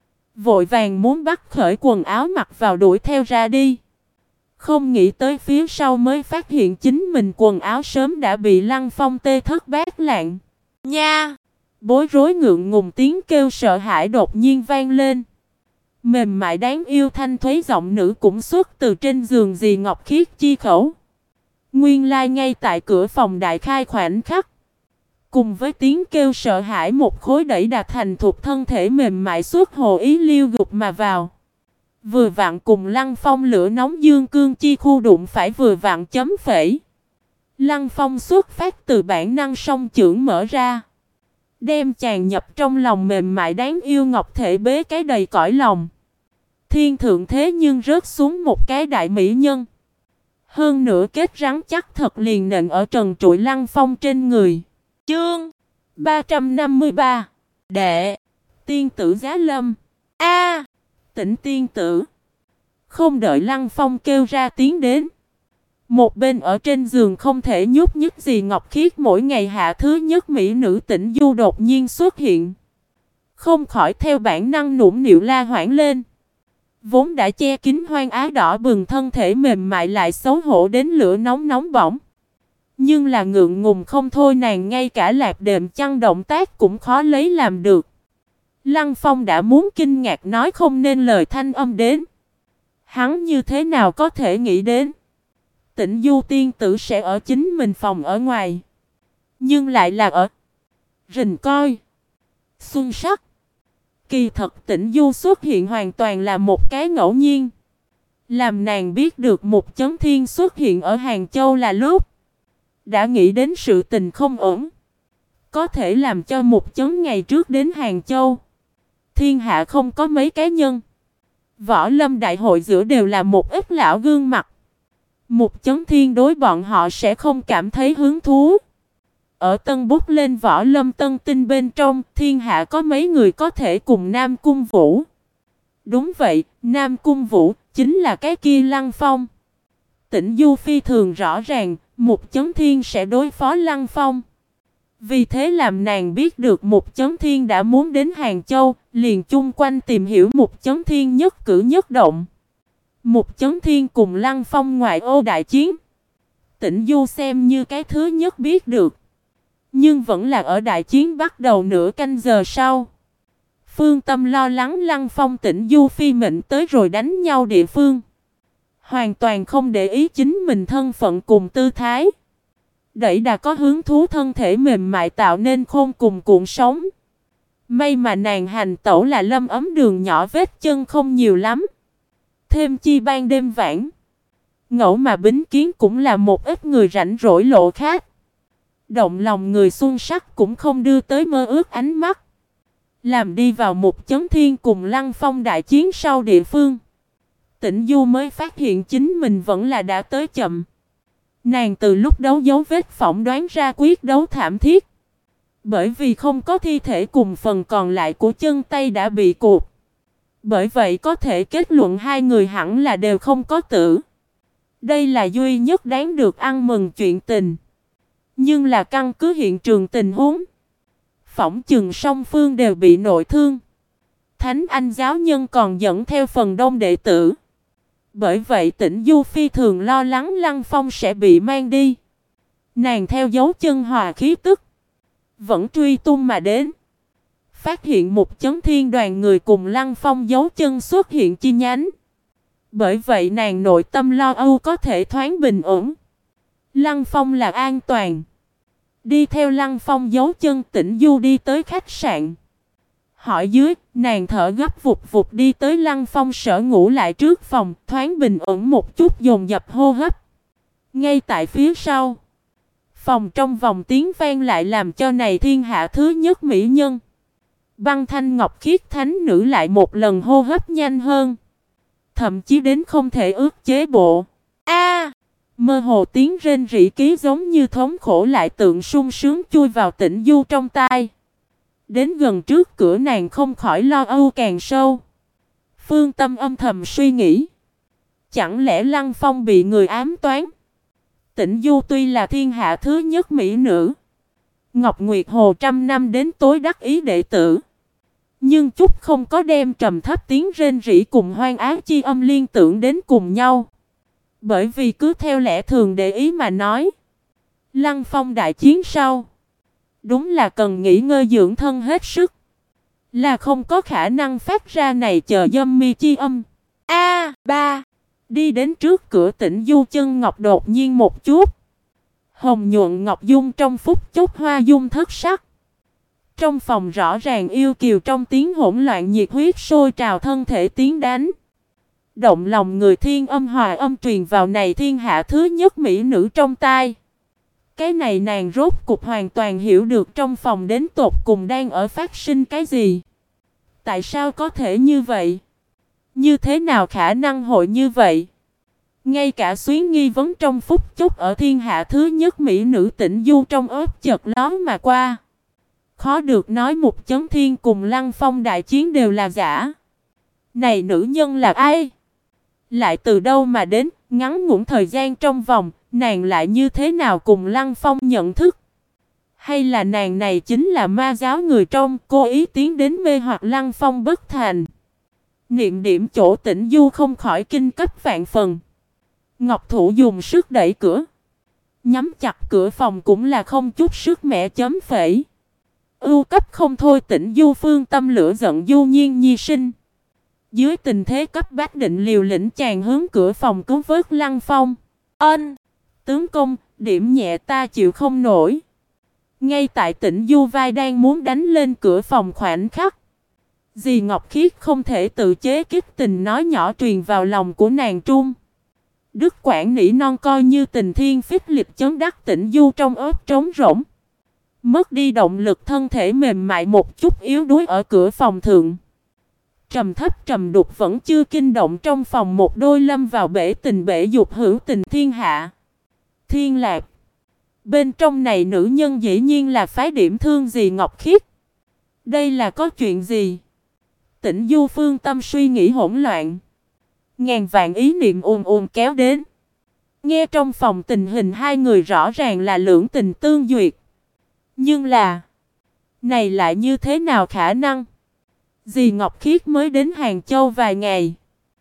Vội vàng muốn bắt khởi quần áo mặc vào đuổi theo ra đi. Không nghĩ tới phía sau mới phát hiện chính mình quần áo sớm đã bị Lăng Phong tê thất bát lạng. Nha! Bối rối ngượng ngùng tiếng kêu sợ hãi đột nhiên vang lên. Mềm mại đáng yêu thanh thuế giọng nữ cũng xuất từ trên giường dì Ngọc Khiết chi khẩu. Nguyên lai ngay tại cửa phòng đại khai khoảnh khắc. Cùng với tiếng kêu sợ hãi một khối đẩy đạt thành thuộc thân thể mềm mại xuất hồ ý liêu gục mà vào. Vừa vặn cùng Lăng Phong lửa nóng dương cương chi khu đụng phải vừa vặn chấm phẩy. Lăng Phong xuất phát từ bản năng song chưởng mở ra. Đem chàng nhập trong lòng mềm mại đáng yêu ngọc thể bế cái đầy cõi lòng. Thiên thượng thế nhưng rớt xuống một cái đại mỹ nhân. Hơn nữa kết rắn chắc thật liền nện ở trần trụi Lăng Phong trên người. Chương 353 Đệ Tiên tử Giá Lâm. A Tĩnh tiên tử. Không đợi Lăng Phong kêu ra tiếng đến. Một bên ở trên giường không thể nhúc nhích gì Ngọc Khiết mỗi ngày hạ thứ nhất mỹ nữ Tĩnh Du đột nhiên xuất hiện. Không khỏi theo bản năng nũng nịu la hoảng lên. Vốn đã che kín hoang ái đỏ bừng thân thể mềm mại lại xấu hổ đến lửa nóng nóng bỏng. Nhưng là ngượng ngùng không thôi, nàng ngay cả lạc đệm chăn động tác cũng khó lấy làm được. Lăng Phong đã muốn kinh ngạc nói không nên lời thanh âm đến. Hắn như thế nào có thể nghĩ đến Tĩnh Du tiên tử sẽ ở chính mình phòng ở ngoài, nhưng lại là ở rình coi xuân sắc. Kỳ thật Tĩnh Du xuất hiện hoàn toàn là một cái ngẫu nhiên. Làm nàng biết được Mục Chấn Thiên xuất hiện ở Hàng Châu là lúc đã nghĩ đến sự tình không ổn. Có thể làm cho Mục Chấn ngày trước đến Hàng Châu. Thiên hạ không có mấy cá nhân. Võ lâm đại hội giữa đều là một ít lão gương mặt. Mục Chấn Thiên đối bọn họ sẽ không cảm thấy hứng thú. Ở tân bút lên võ lâm tân tinh bên trong, thiên hạ có mấy người có thể cùng Nam Cung Vũ. Đúng vậy, Nam Cung Vũ chính là cái kia Lăng Phong. Tĩnh Du phi thường rõ ràng, Mục Chấn Thiên sẽ đối phó Lăng Phong. Vì thế làm nàng biết được Mục Chấn Thiên đã muốn đến Hàng Châu, liền chung quanh tìm hiểu Mục Chấn Thiên nhất cử nhất động. Mục Chấn Thiên cùng Lăng Phong ngoại ô đại chiến. Tĩnh Du xem như cái thứ nhất biết được. Nhưng vẫn là ở đại chiến bắt đầu nửa canh giờ sau. Phương Tâm lo lắng Lăng Phong Tĩnh Du phi mệnh tới rồi đánh nhau địa phương. Hoàn toàn không để ý chính mình thân phận cùng tư thái. Đẩy đã có hứng thú thân thể mềm mại tạo nên khôn cùng cuộn sóng. May mà nàng hành tẩu là lâm ấm đường nhỏ, vết chân không nhiều lắm. Thêm chi ban đêm vãn. Ngẫu mà Bính Kiến cũng là một ít người rảnh rỗi lộ khác. Động lòng người xuân sắc cũng không đưa tới mơ ước ánh mắt. Làm đi vào Mục Chấn Thiên cùng Lăng Phong đại chiến sau địa phương. Tĩnh Du mới phát hiện chính mình vẫn là đã tới chậm. Nàng từ lúc đấu dấu vết phỏng đoán ra quyết đấu thảm thiết. Bởi vì không có thi thể cùng phần còn lại của chân tay đã bị cụt. Bởi vậy có thể kết luận hai người hẳn là đều không có tử. Đây là duy nhất đáng được ăn mừng chuyện tình. Nhưng là căn cứ hiện trường tình huống, phỏng chừng song phương đều bị nội thương. Thánh Anh giáo nhân còn dẫn theo phần đông đệ tử. Bởi vậy Tĩnh Du phi thường lo lắng Lăng Phong sẽ bị mang đi. Nàng theo dấu chân hòa khí tức, vẫn truy tung mà đến. Phát hiện Mục Chấn Thiên đoàn người cùng Lăng Phong dấu chân xuất hiện chi nhánh. Bởi vậy nàng nội tâm lo âu có thể thoáng bình ổn. Lăng Phong là an toàn. Đi theo Lăng Phong dấu chân, Tĩnh Du đi tới khách sạn. Hỏi dưới, nàng thở gấp vụt vụt đi tới Lăng Phong sở ngủ lại trước phòng, thoáng bình ổn một chút dồn dập hô hấp. Ngay tại phía sau, phòng trong vòng tiếng vang lại làm cho này thiên hạ thứ nhất mỹ nhân Băng Thanh Ngọc Khiết thánh nữ lại một lần hô hấp nhanh hơn. Thậm chí đến không thể ức chế bộ. Mơ hồ tiếng rên rỉ ký giống như thống khổ lại tượng sung sướng chui vào Tĩnh Du trong tai. Đến gần trước cửa nàng không khỏi lo âu càng sâu. Phương Tâm âm thầm suy nghĩ. Chẳng lẽ Lăng Phong bị người ám toán? Tĩnh Du tuy là thiên hạ thứ nhất mỹ nữ, Ngọc Nguyệt Hồ trăm năm đến tối đắc ý đệ tử, nhưng chút không có đem trầm thấp tiếng rên rỉ cùng hoang ái chi âm liên tưởng đến cùng nhau. Bởi vì cứ theo lẽ thường để ý mà nói, Lăng Phong đại chiến sau, đúng là cần nghỉ ngơi dưỡng thân hết sức, là không có khả năng phát ra này chờ dâm mi chi âm. Ba đi đến trước cửa Tĩnh Du chân ngọc đột nhiên một chút. Hồng nhuận ngọc dung trong phút chốc hoa dung thất sắc. Trong phòng rõ ràng yêu kiều trong tiếng hỗn loạn nhiệt huyết sôi trào thân thể tiếng đánh. Động lòng người thiên âm hòa âm truyền vào này thiên hạ thứ nhất mỹ nữ trong tai. Cái này nàng rốt cục hoàn toàn hiểu được trong phòng đến tột cùng đang ở phát sinh cái gì. Tại sao có thể như vậy? Như thế nào khả năng hội như vậy? Ngay cả xuyến nghi vấn trong phút chốc ở thiên hạ thứ nhất mỹ nữ Tĩnh Du trong ớt chợt lóe mà qua. Khó được nói Mục Chấn Thiên cùng Lăng Phong đại chiến đều là giả. Này nữ nhân là ai? Lại từ đâu mà đến, ngắn ngủn thời gian trong vòng, nàng lại như thế nào cùng Lăng Phong nhận thức? Hay là nàng này chính là ma giáo người trong, cố ý tiến đến mê hoặc Lăng Phong bất thành? Niệm điểm chỗ Tĩnh Du không khỏi kinh cấp vạn phần. Ngọc Thụ dùng sức đẩy cửa. Nhắm chặt cửa phòng cũng là không chút sức mẻ chấm phẩy. Ưu cấp không thôi, Tĩnh Du phương tâm lửa giận du nhiên nhi sinh. Dưới tình thế cấp bách định liều lĩnh chàng hướng cửa phòng cứu vớt Lăng Phong. Ân, tướng công, điểm nhẹ ta chịu không nổi. Ngay tại Tĩnh Du vai đang muốn đánh lên cửa phòng khoảnh khắc, dì Ngọc Khiết không thể tự chế kích tình nói nhỏ truyền vào lòng của nàng Trung. Đức Quảng nỉ non coi như tình thiên phích liệt chấn đắc Tĩnh Du trong ớt trống rỗng. Mất đi động lực, thân thể mềm mại một chút yếu đuối ở cửa phòng thượng. Trầm thấp trầm đục vẫn chưa kinh động trong phòng một đôi lâm vào bể tình bể dục hữu tình thiên hạ. Thiên Lạc. Bên trong này nữ nhân dĩ nhiên là phái điểm thương dì Ngọc Khiết. Đây là có chuyện gì? Tĩnh Du phương tâm suy nghĩ hỗn loạn. Ngàn vạn ý niệm ùn ùn kéo đến. Nghe trong phòng tình hình hai người rõ ràng là lưỡng tình tương duyệt. Nhưng là, này lại như thế nào khả năng? Dì Ngọc Khiết mới đến Hàng Châu vài ngày.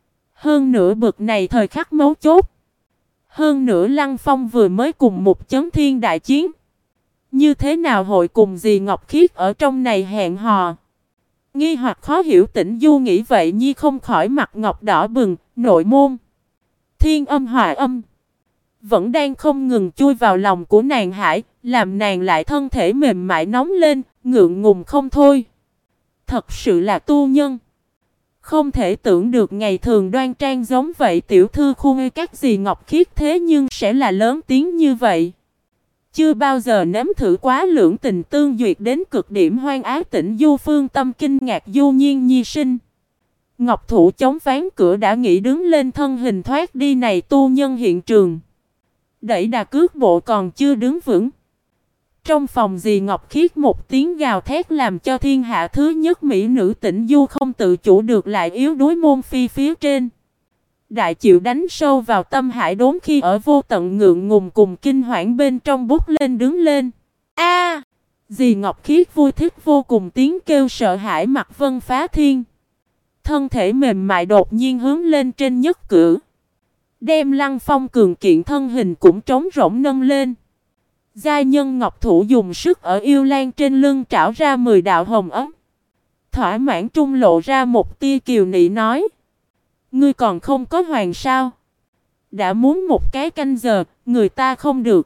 Hơn nữa bực này thời khắc mấu chốt. Hơn nữa Lăng Phong vừa mới cùng một chấn thiên đại chiến. Như thế nào hội cùng dì Ngọc Khiết ở trong này hẹn hò? Nghi hoặc khó hiểu, Tĩnh Du nghĩ vậy nhi không khỏi mặt ngọc đỏ bừng, nội môn. Thiên âm hòa âm. Vẫn đang không ngừng chui vào lòng của nàng Hải, làm nàng lại thân thể mềm mại nóng lên, ngượng ngùng không thôi. Thật sự là tu nhân. Không thể tưởng được ngày thường đoan trang giống vậy tiểu thư khuê các dì Ngọc Khiết thế nhưng sẽ là lớn tiếng như vậy. Chưa bao giờ nếm thử quá lưỡng tình tương duyệt đến cực điểm hoang ái, Tĩnh Du phương tâm kinh ngạc du nhiên nhi sinh. Ngọc Thụ chống ván cửa đã nghĩ đứng lên thân hình thoát đi này tu nhân hiện trường. Đẩy đà cước bộ còn chưa đứng vững. Trong phòng dì Ngọc Khiết một tiếng gào thét làm cho thiên hạ thứ nhất mỹ nữ Tĩnh Du không tự chủ được lại yếu đuối môn phi phía trên. Đại chịu đánh sâu vào tâm hải đốn khi ở vô tận ngượng ngùng cùng kinh hoảng bên trong bút lên đứng lên. A! Dì Ngọc Khiết vui thích vô cùng, tiếng kêu sợ hãi mặt vân phá thiên. Thân thể mềm mại đột nhiên hướng lên trên nhất cử. Đem Lăng Phong cường kiện thân hình cũng trống rỗng nâng lên. Giai nhân Ngọc Thụ dùng sức ở yêu lan trên lưng trảo ra 10 đạo hồng ấm. Thỏa mãn trung lộ ra một tia kiều nị nói. Ngươi còn không có hoàng sao? Đã muốn một cái canh giờ, người ta không được.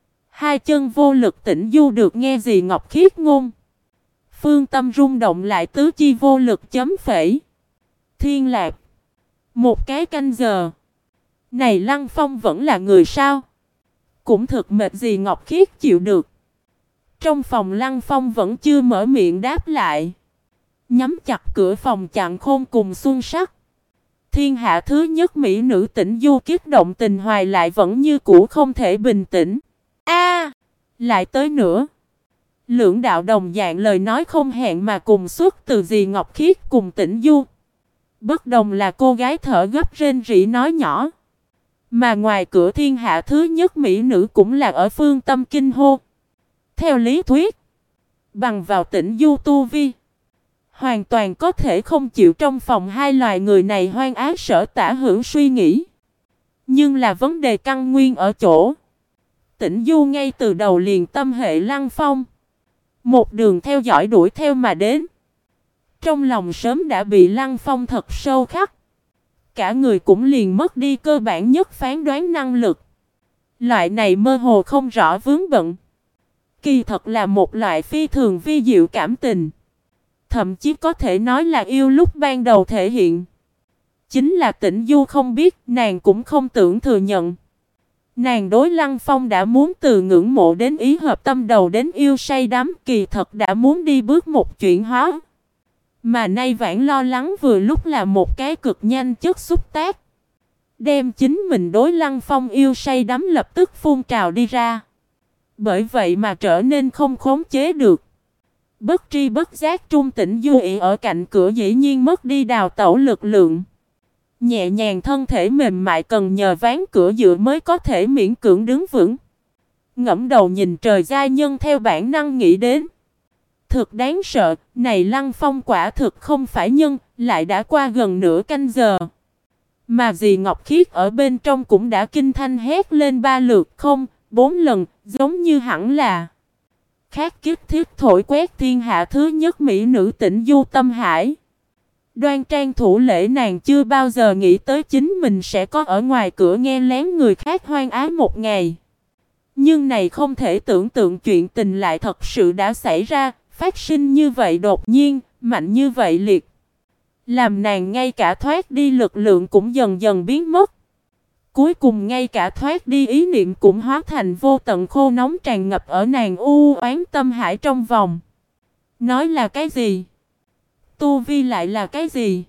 Hai chân vô lực, Tĩnh Du được nghe dì Ngọc Khiết ngôn. Phương tâm rung động lại tứ chi vô lực chấm phẩy. Thiên Lạc. Một cái canh giờ. Này Lăng Phong vẫn là người sao? Cũng thực mệt dì Ngọc Khiết chịu được. Trong phòng Lăng Phong vẫn chưa mở miệng đáp lại. Nhắm chặt cửa phòng chặn khôn cùng xuân sắc. Thiên hạ thứ nhất mỹ nữ Tĩnh Du kích động tình hoài lại vẫn như cũ không thể bình tĩnh. A, lại tới nữa. Lưỡng đạo đồng dạng lời nói không hẹn mà cùng xuất từ dì Ngọc Khiết cùng Tĩnh Du. Bất đồng là cô gái thở gấp rên rỉ nói nhỏ. Mà ngoài cửa thiên hạ thứ nhất mỹ nữ cũng là ở phương tâm kinh hô. Theo lý thuyết, bằng vào Tĩnh Du tu vi, hoàn toàn có thể không chịu trong phòng hai loài người này hoang ái sở tả hữu suy nghĩ. Nhưng là vấn đề căn nguyên ở chỗ. Tĩnh Du ngay từ đầu liền tâm hệ Lăng Phong. Một đường theo dõi đuổi theo mà đến. Trong lòng sớm đã bị Lăng Phong thật sâu khắc. Cả người cũng liền mất đi cơ bản nhất phán đoán năng lực. Loại này mơ hồ không rõ vướng bận. Kỳ thật là một loại phi thường vi diệu cảm tình. Thậm chí có thể nói là yêu lúc ban đầu thể hiện. Chính là Tĩnh Du không biết, nàng cũng không tưởng thừa nhận. Nàng đối Lăng Phong đã muốn từ ngưỡng mộ đến ý hợp tâm đầu đến yêu say đắm, kỳ thật đã muốn đi bước một chuyển hóa. Mà nay vãn lo lắng vừa lúc là một cái cực nhanh chất xúc tác. Đem chính mình đối Lăng Phong yêu say đắm lập tức phun trào đi ra. Bởi vậy mà trở nên không khống chế được. Bất tri bất giác Trung Tĩnh Du ị ở cạnh cửa dĩ nhiên mất đi đào tẩu lực lượng. Nhẹ nhàng thân thể mềm mại cần nhờ ván cửa dựa mới có thể miễn cưỡng đứng vững. Ngẫm đầu nhìn trời giai nhân theo bản năng nghĩ đến. Thực đáng sợ, này Lăng Phong quả thực không phải nhân, lại đã qua gần nửa canh giờ. Mà dì Ngọc Khiết ở bên trong cũng đã kinh thanh hét lên 3 lượt không, 4 lần, giống như hẳn là khát kiếp thiết thổi quét thiên hạ thứ nhất mỹ nữ tỉnh Du Tâm Hải. Đoan trang thủ lễ nàng chưa bao giờ nghĩ tới chính mình sẽ có ở ngoài cửa nghe lén người khác hoan ái một ngày. Nhưng này không thể tưởng tượng chuyện tình lại thật sự đã xảy ra, phát sinh như vậy đột nhiên, mạnh như vậy liệt. Làm nàng ngay cả thoát đi lực lượng cũng dần dần biến mất. Cuối cùng ngay cả thoát đi ý niệm cũng hóa thành vô tận khô nóng tràn ngập ở nàng u oán tâm hải trong vòng. Nói là cái gì? Tu vi lại là cái gì?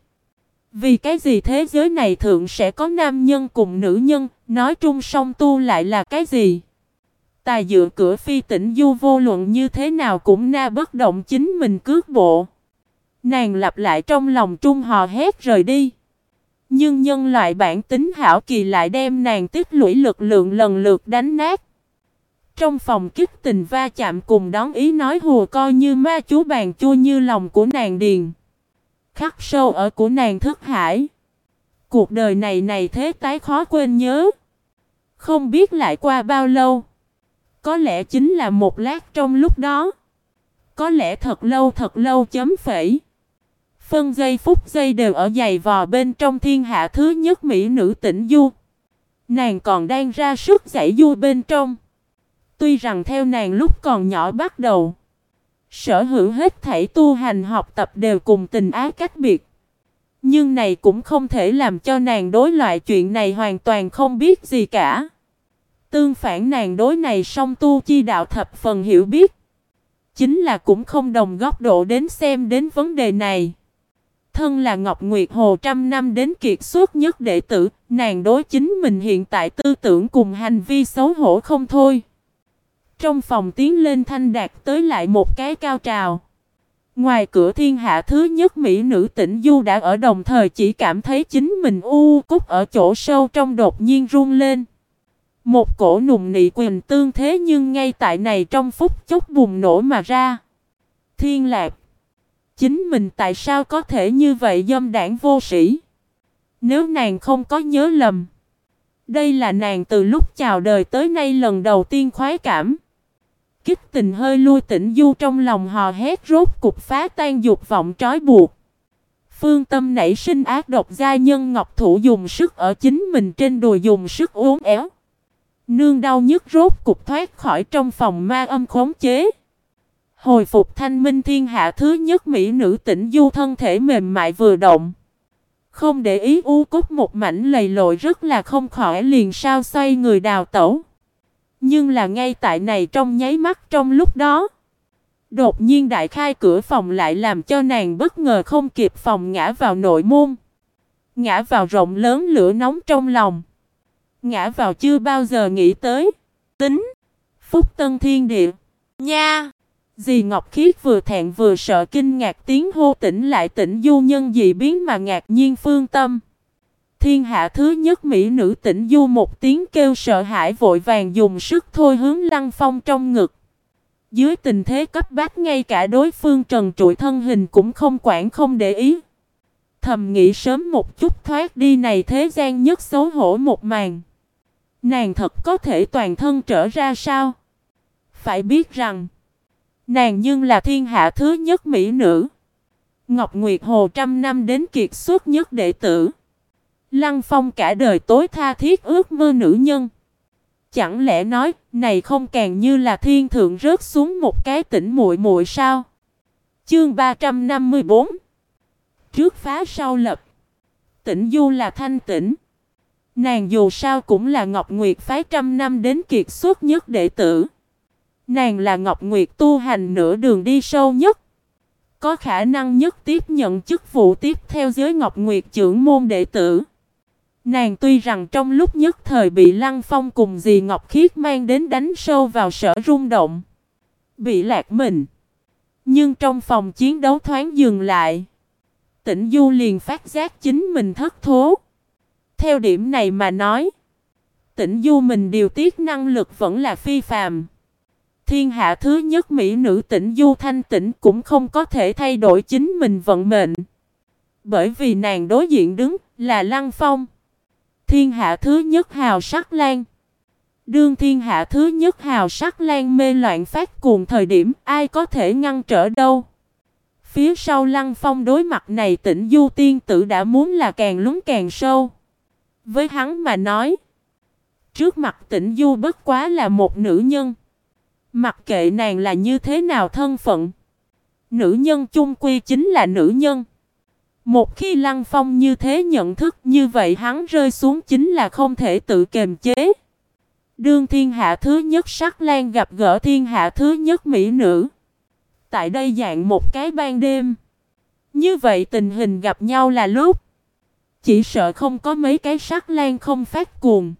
Vì cái gì thế giới này thượng sẽ có nam nhân cùng nữ nhân, nói chung song tu lại là cái gì? Tài dựa cửa phi tỉnh Du vô luận như thế nào cũng na bất động chính mình cước bộ. Nàng lặp lại trong lòng trung hò hét rời đi. Nhưng nhân loại bản tính hảo kỳ lại đem nàng tích lũy lực lượng lần lượt đánh nát. Trong phòng kích tình va chạm cùng đón ý nói hùa coi như ma chú bàn chua như lòng của nàng điền. Khắc sâu ở của nàng thức hải. Cuộc đời này thế tái khó quên nhớ. Không biết lại qua bao lâu. Có lẽ chính là một lát trong lúc đó. Có lẽ thật lâu chấm phẩy. Phân giây phút giây đều ở giày vò bên trong thiên hạ thứ nhất mỹ nữ tỉnh Du. Nàng còn đang ra sức giãy du bên trong. Tuy rằng theo nàng lúc còn nhỏ bắt đầu, sở hữu hết thảy tu hành học tập đều cùng tình ái cách biệt. Nhưng này cũng không thể làm cho nàng đối loại chuyện này hoàn toàn không biết gì cả. Tương phản nàng đối này song tu chi đạo thập phần hiểu biết. Chính là cũng không đồng góc độ đến xem đến vấn đề này. Thân là Ngọc Nguyệt Hồ trăm năm đến kiệt xuất nhất đệ tử, nàng đối chính mình hiện tại tư tưởng cùng hành vi xấu hổ không thôi. Trong phòng tiến lên thanh đạt tới lại một cái cao trào. Ngoài cửa thiên hạ thứ nhất mỹ nữ tỉnh Du đã ở đồng thời chỉ cảm thấy chính mình cúc ở chỗ sâu trong đột nhiên run lên. Một cổ nùng nị quyền tương thế nhưng ngay tại này trong phút chốc bùng nổ mà ra. Thiên Lạc, chính mình tại sao có thể như vậy dâm đảng vô sĩ? Nếu nàng không có nhớ lầm, đây là nàng từ lúc chào đời tới nay lần đầu tiên khoái cảm. Kích tình hơi lui tỉnh Du trong lòng hò hét rốt cục phá tan dục vọng trói buộc. Phương Tâm nảy sinh ác độc gia nhân Ngọc Thụ dùng sức ở chính mình trên đùi dùng sức uốn éo. Nương đau nhức rốt cục thoát khỏi trong phòng ma âm khống chế. Hồi phục thanh minh thiên hạ thứ nhất mỹ nữ tỉnh Du thân thể mềm mại vừa động. Không để ý cốt một mảnh lầy lội rất là không khỏi liền sao xoay người đào tẩu. Nhưng là ngay tại này trong nháy mắt trong lúc đó. Đột nhiên đại khai cửa phòng lại làm cho nàng bất ngờ không kịp phòng ngã vào nội môn. Ngã vào rộng lớn lửa nóng trong lòng. Ngã vào chưa bao giờ nghĩ tới. Tính. Phúc Tân Thiên Địa. Nha. Dì Ngọc Khiết vừa thẹn vừa sợ kinh ngạc tiếng hô tỉnh lại tỉnh Du nhân dị biến mà ngạc nhiên Phương Tâm. Thiên hạ thứ nhất mỹ nữ tỉnh Du một tiếng kêu sợ hãi vội vàng dùng sức thôi hướng Lăng Phong trong ngực. Dưới tình thế cấp bách ngay cả đối phương trần trụi thân hình cũng không quản không để ý. Thầm nghĩ sớm một chút thoát đi này thế gian nhất xấu hổ một màn. Nàng thật có thể toàn thân trở ra sao? Phải biết rằng nàng nhưng là thiên hạ thứ nhất mỹ nữ. Ngọc Nguyệt Hồ trăm năm đến kiệt xuất nhất đệ tử. Lăng Phong cả đời tối tha thiết ước mơ nữ nhân. Chẳng lẽ nói này không càng như là thiên thượng rớt xuống một cái tỉnh muội muội sao? Chương 354. Trước phá sau lập. Tỉnh Du là thanh tĩnh. Nàng dù sao cũng là Ngọc Nguyệt phái trăm năm đến kiệt xuất nhất đệ tử. Nàng là Ngọc Nguyệt tu hành nửa đường đi sâu nhất. Có khả năng nhất tiếp nhận chức vụ tiếp theo giới Ngọc Nguyệt trưởng môn đệ tử. Nàng tuy rằng trong lúc nhất thời bị Lăng Phong cùng dì Ngọc Khiết mang đến đánh sâu vào sở rung động. Bị lạc mình. Nhưng trong phòng chiến đấu thoáng dừng lại. Tỉnh Du liền phát giác chính mình thất thố. Theo điểm này mà nói, Tĩnh Du mình điều tiết năng lực vẫn là phi phàm. Thiên hạ thứ nhất mỹ nữ Tĩnh Du thanh tĩnh cũng không có thể thay đổi chính mình vận mệnh. Bởi vì nàng đối diện đứng là Lăng Phong. Thiên hạ thứ nhất hào sắc lan. Đương thiên hạ thứ nhất hào sắc lan mê loạn phát cuồng thời điểm, ai có thể ngăn trở đâu. Phía sau Lăng Phong đối mặt này Tĩnh Du tiên tử đã muốn là càng lún càng sâu. Với hắn mà nói, trước mặt Tĩnh Du bất quá là một nữ nhân. Mặc kệ nàng là như thế nào thân phận, nữ nhân chung quy chính là nữ nhân. Một khi Lăng Phong như thế nhận thức, như vậy hắn rơi xuống chính là không thể tự kiềm chế. Đương thiên hạ thứ nhất sắc lan gặp gỡ thiên hạ thứ nhất mỹ nữ. Tại đây dạng một cái ban đêm. Như vậy tình hình gặp nhau là lúc. Chỉ sợ không có mấy cái sắc lan không phát cuồng.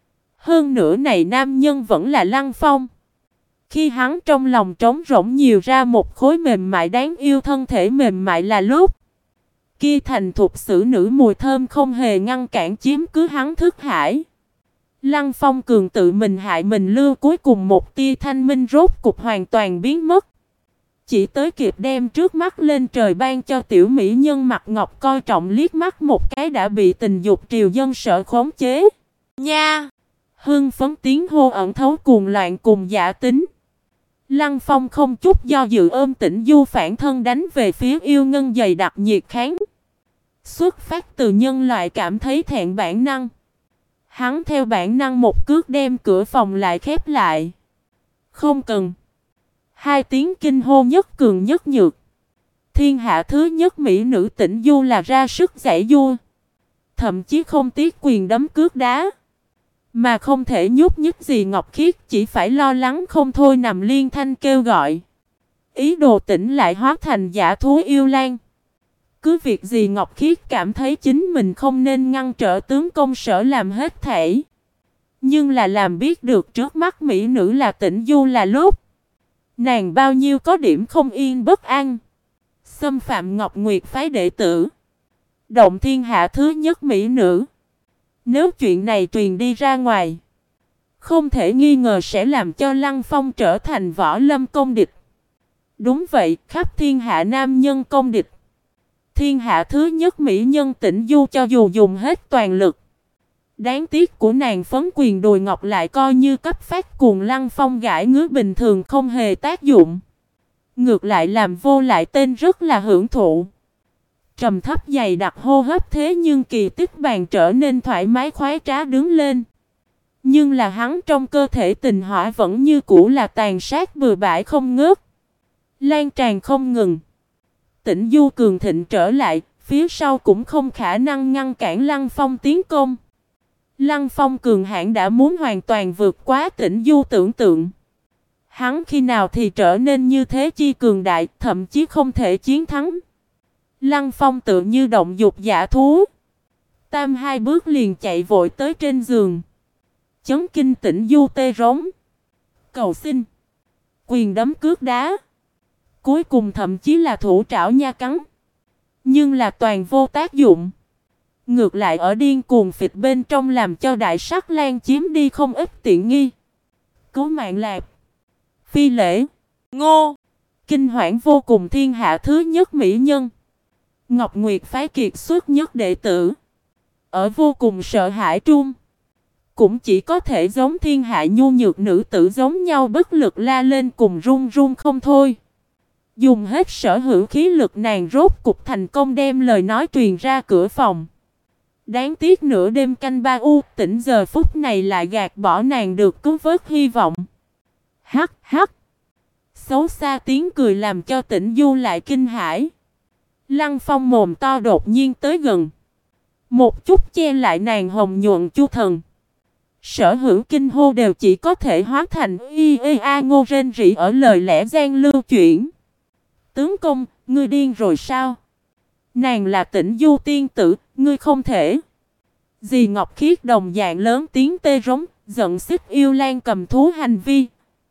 Hơn nữa này nam nhân vẫn là Lăng Phong. Khi hắn trong lòng trống rỗng nhiều ra một khối mềm mại đáng yêu thân thể mềm mại là lúc. Kia thành thục xử nữ mùi thơm không hề ngăn cản chiếm cứ hắn thức hải. Lăng Phong cường tự mình hại mình lưu cuối cùng một tia thanh minh rốt cục hoàn toàn biến mất. Chỉ tới kịp đem trước mắt lên trời ban cho tiểu mỹ nhân mặt ngọc coi trọng liếc mắt một cái đã bị tình dục triều dân sợ khống chế. Nha! Hưng phấn tiếng hô ẩn thấu cuồng loạn cùng giả tính. Lăng Phong không chút do dự ôm Tĩnh Du phản thân đánh về phía yêu ngân dày đặc nhiệt kháng. Xuất phát từ nhân loại cảm thấy thẹn bản năng. Hắn theo bản năng một cước đem cửa phòng lại khép lại. Không cần. Hai tiếng kinh hô nhất cường nhất nhược. Thiên hạ thứ nhất mỹ nữ Tĩnh Du là ra sức giãy giụa. Thậm chí không tiếc quyền đấm cước đá. Mà không thể nhúc nhích gì Ngọc Khiết chỉ phải lo lắng không thôi nằm liên thanh kêu gọi. Ý đồ tỉnh lại hóa thành giả thú yêu lan. Cứ việc gì Ngọc Khiết cảm thấy chính mình không nên ngăn trở tướng công sở làm hết thảy. Nhưng là làm biết được trước mắt mỹ nữ là Tĩnh Du là lúc. Nàng bao nhiêu có điểm không yên bất an. Xâm phạm Ngọc Nguyệt phái đệ tử. Động thiên hạ thứ nhất mỹ nữ. Nếu chuyện này truyền đi ra ngoài, không thể nghi ngờ sẽ làm cho Lăng Phong trở thành võ lâm công địch. Đúng vậy, khắp thiên hạ nam nhân công địch. Thiên hạ thứ nhất mỹ nhân Tĩnh Du cho dù dùng hết toàn lực. Đáng tiếc của nàng phấn quyền đùi ngọc lại coi như cấp phát cuồng Lăng Phong gãi ngứa bình thường không hề tác dụng. Ngược lại làm vô lại tên rất là hưởng thụ. Trầm thấp dày đặc hô hấp thế nhưng kỳ tích bàn trở nên thoải mái khoái trá đứng lên. Nhưng là hắn trong cơ thể tình hỏa vẫn như cũ là tàn sát bừa bãi không ngớt. Lan tràn không ngừng. Tĩnh Du cường thịnh trở lại, phía sau cũng không khả năng ngăn cản Lăng Phong tiến công. Lăng Phong cường hãn đã muốn hoàn toàn vượt quá Tĩnh Du tưởng tượng. Hắn khi nào thì trở nên như thế chi cường đại, thậm chí không thể chiến thắng. Lăng Phong tự như động dục dã thú. Tam hai bước liền chạy vội tới trên giường. Chấn kinh Tĩnh Du tê rống. Cầu xin. Quyền đấm cước đá. Cuối cùng thậm chí là thủ trảo nha cắn. Nhưng là toàn vô tác dụng. Ngược lại ở điên cuồng phịch bên trong làm cho đại sắc lan chiếm đi không ít tiện nghi. Cứu mạng Lạp. Phi lễ. Ngô. Kinh hoảng vô cùng thiên hạ thứ nhất mỹ nhân. Ngọc Nguyệt phái kiệt xuất nhất đệ tử. Ở vô cùng sợ hãi trung. Cũng chỉ có thể giống thiên hạ nhu nhược nữ tử giống nhau bất lực la lên cùng run run không thôi. Dùng hết sở hữu khí lực nàng rốt cục thành công đem lời nói truyền ra cửa phòng. Đáng tiếc nửa đêm canh ba Tĩnh giờ phút này lại gạt bỏ nàng được cứu vớt hy vọng. Hắc hắc. Xấu xa tiếng cười làm cho Tĩnh Du lại kinh hãi. Lăng Phong mồm to đột nhiên tới gần. Một chút che lại nàng hồng nhuận chu thần. Sở hữu kinh hô đều chỉ có thể hóa thành a ngô rên rỉ ở lời lẽ gian lưu chuyển. Tướng công, ngươi điên rồi sao? Nàng là Tĩnh Du tiên tử, ngươi không thể. Dì Ngọc Khiết đồng dạng lớn tiếng tê rống, giận xích yêu lan cầm thú hành vi.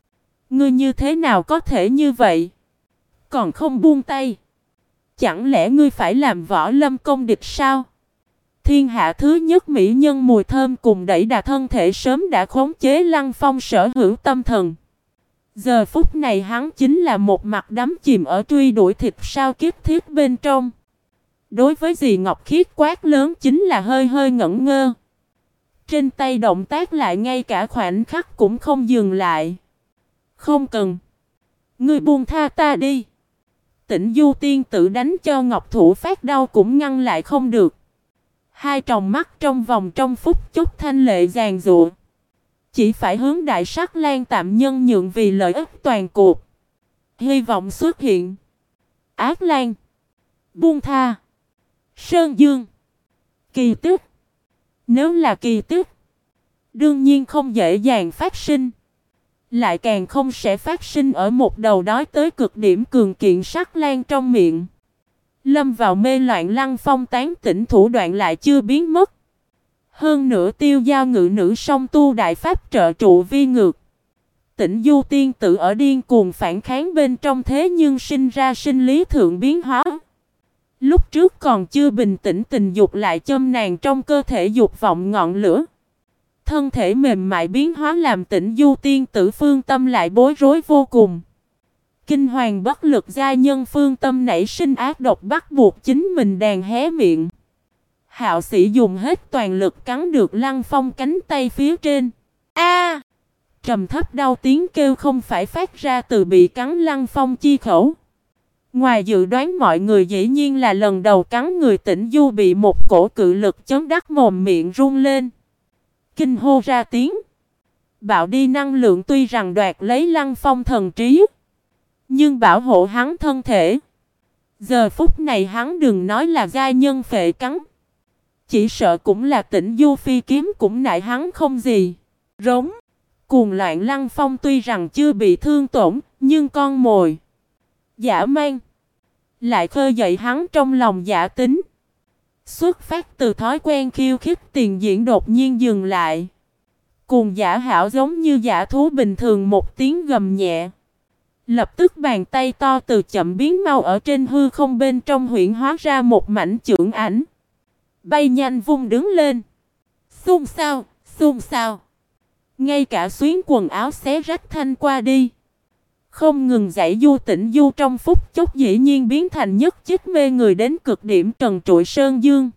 Ngươi như thế nào có thể như vậy? Còn không buông tay. Chẳng lẽ ngươi phải làm võ lâm công địch sao? thiên hạ thứ nhất mỹ nhân mùi thơm cùng đẩy đà thân thể sớm đã khống chế Lăng Phong sở hữu tâm thần. Giờ phút này hắn chính là một mặt đắm chìm ở truy đuổi thịt sao kiếp thiết bên trong. Đối với dì Ngọc Khiết quát lớn chính là hơi hơi ngẩn ngơ. Trên tay động tác lại ngay cả khoảnh khắc cũng không dừng lại. Không cần. Ngươi buông tha ta đi. Tĩnh Du tiên tử đánh cho Ngọc Thủ phát đau cũng ngăn lại không được. Hai tròng mắt trong vòng trong phút chốc thanh lệ giàn giụa. Chỉ phải hướng Đại Sắc Lang tạm nhân nhượng vì lợi ích toàn cuộc. Hy vọng xuất hiện. Ác Lang. Buông tha. Sơn Dương. Kỳ tích. Nếu là kỳ tích, đương nhiên không dễ dàng phát sinh. Lại càng không sẽ phát sinh ở một đầu đói tới cực điểm cường kiện Sắc Lang trong miệng. Lâm vào mê loạn Lăng Phong tán tỉnh thủ đoạn lại chưa biến mất. Hơn nữa Tiêu Giao ngự nữ song tu đại pháp trợ trụ vi ngược. Tĩnh Du tiên tử ở điên cuồng phản kháng bên trong thế nhưng sinh ra sinh lý thượng biến hóa. Lúc trước còn chưa bình tĩnh tình dục lại châm nàng trong cơ thể dục vọng ngọn lửa. Thân thể mềm mại biến hóa làm Tĩnh Du tiên tử phương tâm lại bối rối vô cùng. Kinh hoàng bất lực gia nhân phương tâm nảy sinh ác độc bắt buộc chính mình đàn hé miệng. Hạo Sĩ dùng hết toàn lực cắn được Lăng Phong cánh tay phía trên. A! Trầm thấp đau tiếng kêu không phải phát ra từ bị cắn Lăng Phong chi khẩu. Ngoài dự đoán mọi người dĩ nhiên là lần đầu cắn người Tĩnh Du bị một cổ cự lực chấn đắc mồm miệng run lên. Kinh hô ra tiếng. Bạo đi năng lượng tuy rằng đoạt lấy Lăng Phong thần trí, nhưng bảo hộ hắn thân thể. Giờ phút này hắn đừng nói là giai nhân phệ cắn. Chỉ sợ cũng là Tĩnh Du phi kiếm cũng nại hắn không gì. Rống. Cuồng loạn Lăng Phong tuy rằng chưa bị thương tổn, nhưng con mồi dã man lại khơi dậy hắn trong lòng dã tính. Xuất phát từ thói quen khiêu khích tiền diễn đột nhiên dừng lại. Cuồng giả hảo giống như dã thú bình thường một tiếng gầm nhẹ. Lập tức bàn tay to từ chậm biến mau ở trên hư không bên trong huyễn hóa ra một mảnh chưởng ảnh. Bay nhanh vung đứng lên. Xôn xao, xôn xao. Ngay cả xuyến quần áo xé rách thanh qua đi. Không ngừng giãy du Tĩnh Du trong phút chốc dĩ nhiên biến thành nhất chích mê người đến cực điểm trần trụi sơn dương.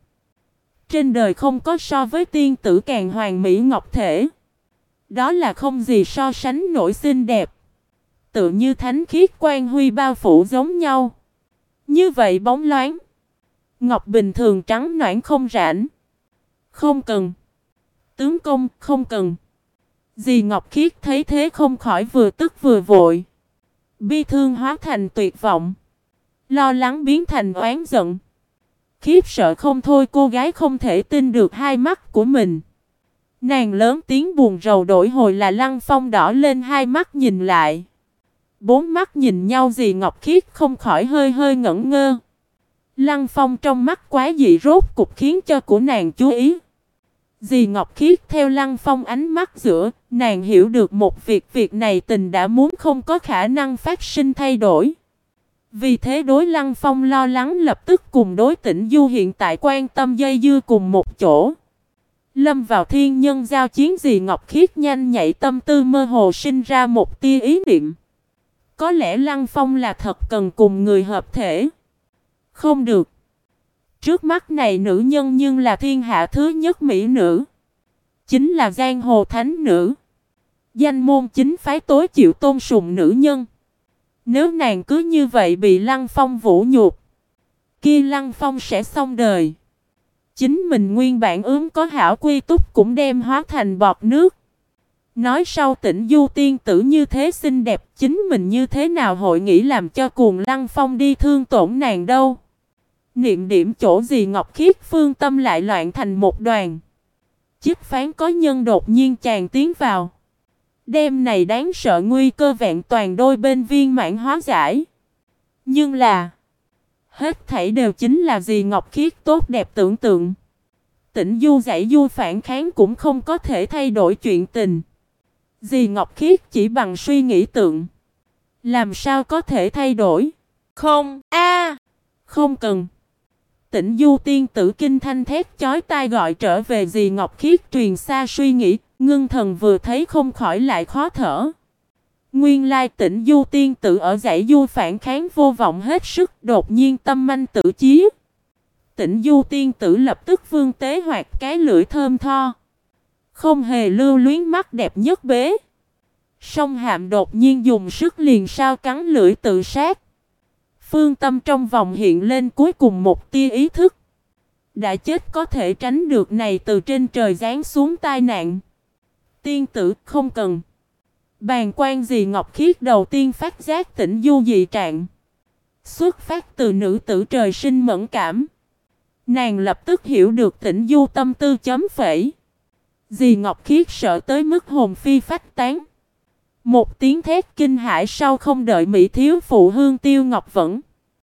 Trên đời không có so với tiên tử càng hoàn mỹ ngọc thể. Đó là không gì so sánh nổi xinh đẹp. Tự như thánh khiết quang huy bao phủ giống nhau. Như vậy bóng loáng. Ngọc bình thường trắng nõn không rãnh. Không cần. Tướng công không cần. Dì Ngọc Khiết thấy thế không khỏi vừa tức vừa vội. Bi thương hóa thành tuyệt vọng. Lo lắng biến thành oán giận. Khiếp sợ không thôi cô gái không thể tin được hai mắt của mình. Nàng lớn tiếng buồn rầu đổi hồi là Lăng Phong đỏ lên hai mắt nhìn lại. Bốn mắt nhìn nhau dì Ngọc Khiết không khỏi hơi hơi ngẩn ngơ. Lăng Phong trong mắt quá dị rốt cục khiến cho của nàng chú ý. Dì Ngọc Khiết theo Lăng Phong ánh mắt giữa, nàng hiểu được một việc này tình đã muốn không có khả năng phát sinh thay đổi. Vì thế đối Lăng Phong lo lắng lập tức cùng đối Tĩnh Du hiện tại quan tâm dây dưa cùng một chỗ. Lâm vào thiên nhân giao chiến dì Ngọc Khiết nhanh nhạy tâm tư mơ hồ sinh ra một tia ý niệm. Có lẽ Lăng Phong là thật cần cùng người hợp thể. Không được. Trước mắt này nữ nhân nhưng là thiên hạ thứ nhất mỹ nữ. Chính là giang hồ thánh nữ. Danh môn chính phái tối chịu tôn sùng nữ nhân. Nếu nàng cứ như vậy bị Lăng Phong vũ nhục, kia Lăng Phong sẽ xong đời. Chính mình nguyên bản có hảo quy túc cũng đem hóa thành bọt nước. Nói sau Tĩnh Du tiên tử như thế xinh đẹp, chính mình như thế nào hội nghĩ làm cho cuồng Lăng Phong đi thương tổn nàng đâu. Niệm điểm chỗ gì Ngọc Khiết phương tâm lại loạn thành một đoàn. Chiếc phán có nhân đột nhiên chàng tiến vào. Đêm này đáng sợ nguy cơ vẹn toàn đôi bên viên mãn hóa giải. Nhưng là hết thảy đều chính là gì Ngọc Khiết tốt đẹp tưởng tượng. Tĩnh Du giãy du phản kháng cũng không có thể thay đổi chuyện tình. Dì Ngọc Khiết chỉ bằng suy nghĩ tượng. Làm sao có thể thay đổi? Không, không cần. Tĩnh Du tiên tử kinh thanh thét chói tai gọi trở về dì Ngọc Khiết truyền xa suy nghĩ, ngưng thần vừa thấy không khỏi lại khó thở. Nguyên lai Tĩnh Du tiên tử ở dãy du phản kháng vô vọng hết sức, đột nhiên tâm manh tử chí. Tĩnh Du tiên tử lập tức vương tế hoạt cái lưỡi thơm tho, không hề lưu luyến mắt đẹp nhất bế. Song Hàm đột nhiên dùng sức liền sao cắn lưỡi tự sát. Phương tâm trong vòng hiện lên cuối cùng một tia ý thức. Đã chết có thể tránh được này từ trên trời giáng xuống tai nạn. Tiên tử không cần. Bàng quan dì Ngọc Khiết đầu tiên phát giác Tĩnh Du dị trạng. Xuất phát từ nữ tử trời sinh mẫn cảm. Nàng lập tức hiểu được Tĩnh Du tâm tư chấm phẩy. Dì Ngọc Khiết sợ tới mức hồn phi phách tán. Một tiếng thét kinh hãi sau không đợi mỹ thiếu phụ Hương Tiêu Ngọc Vẫn.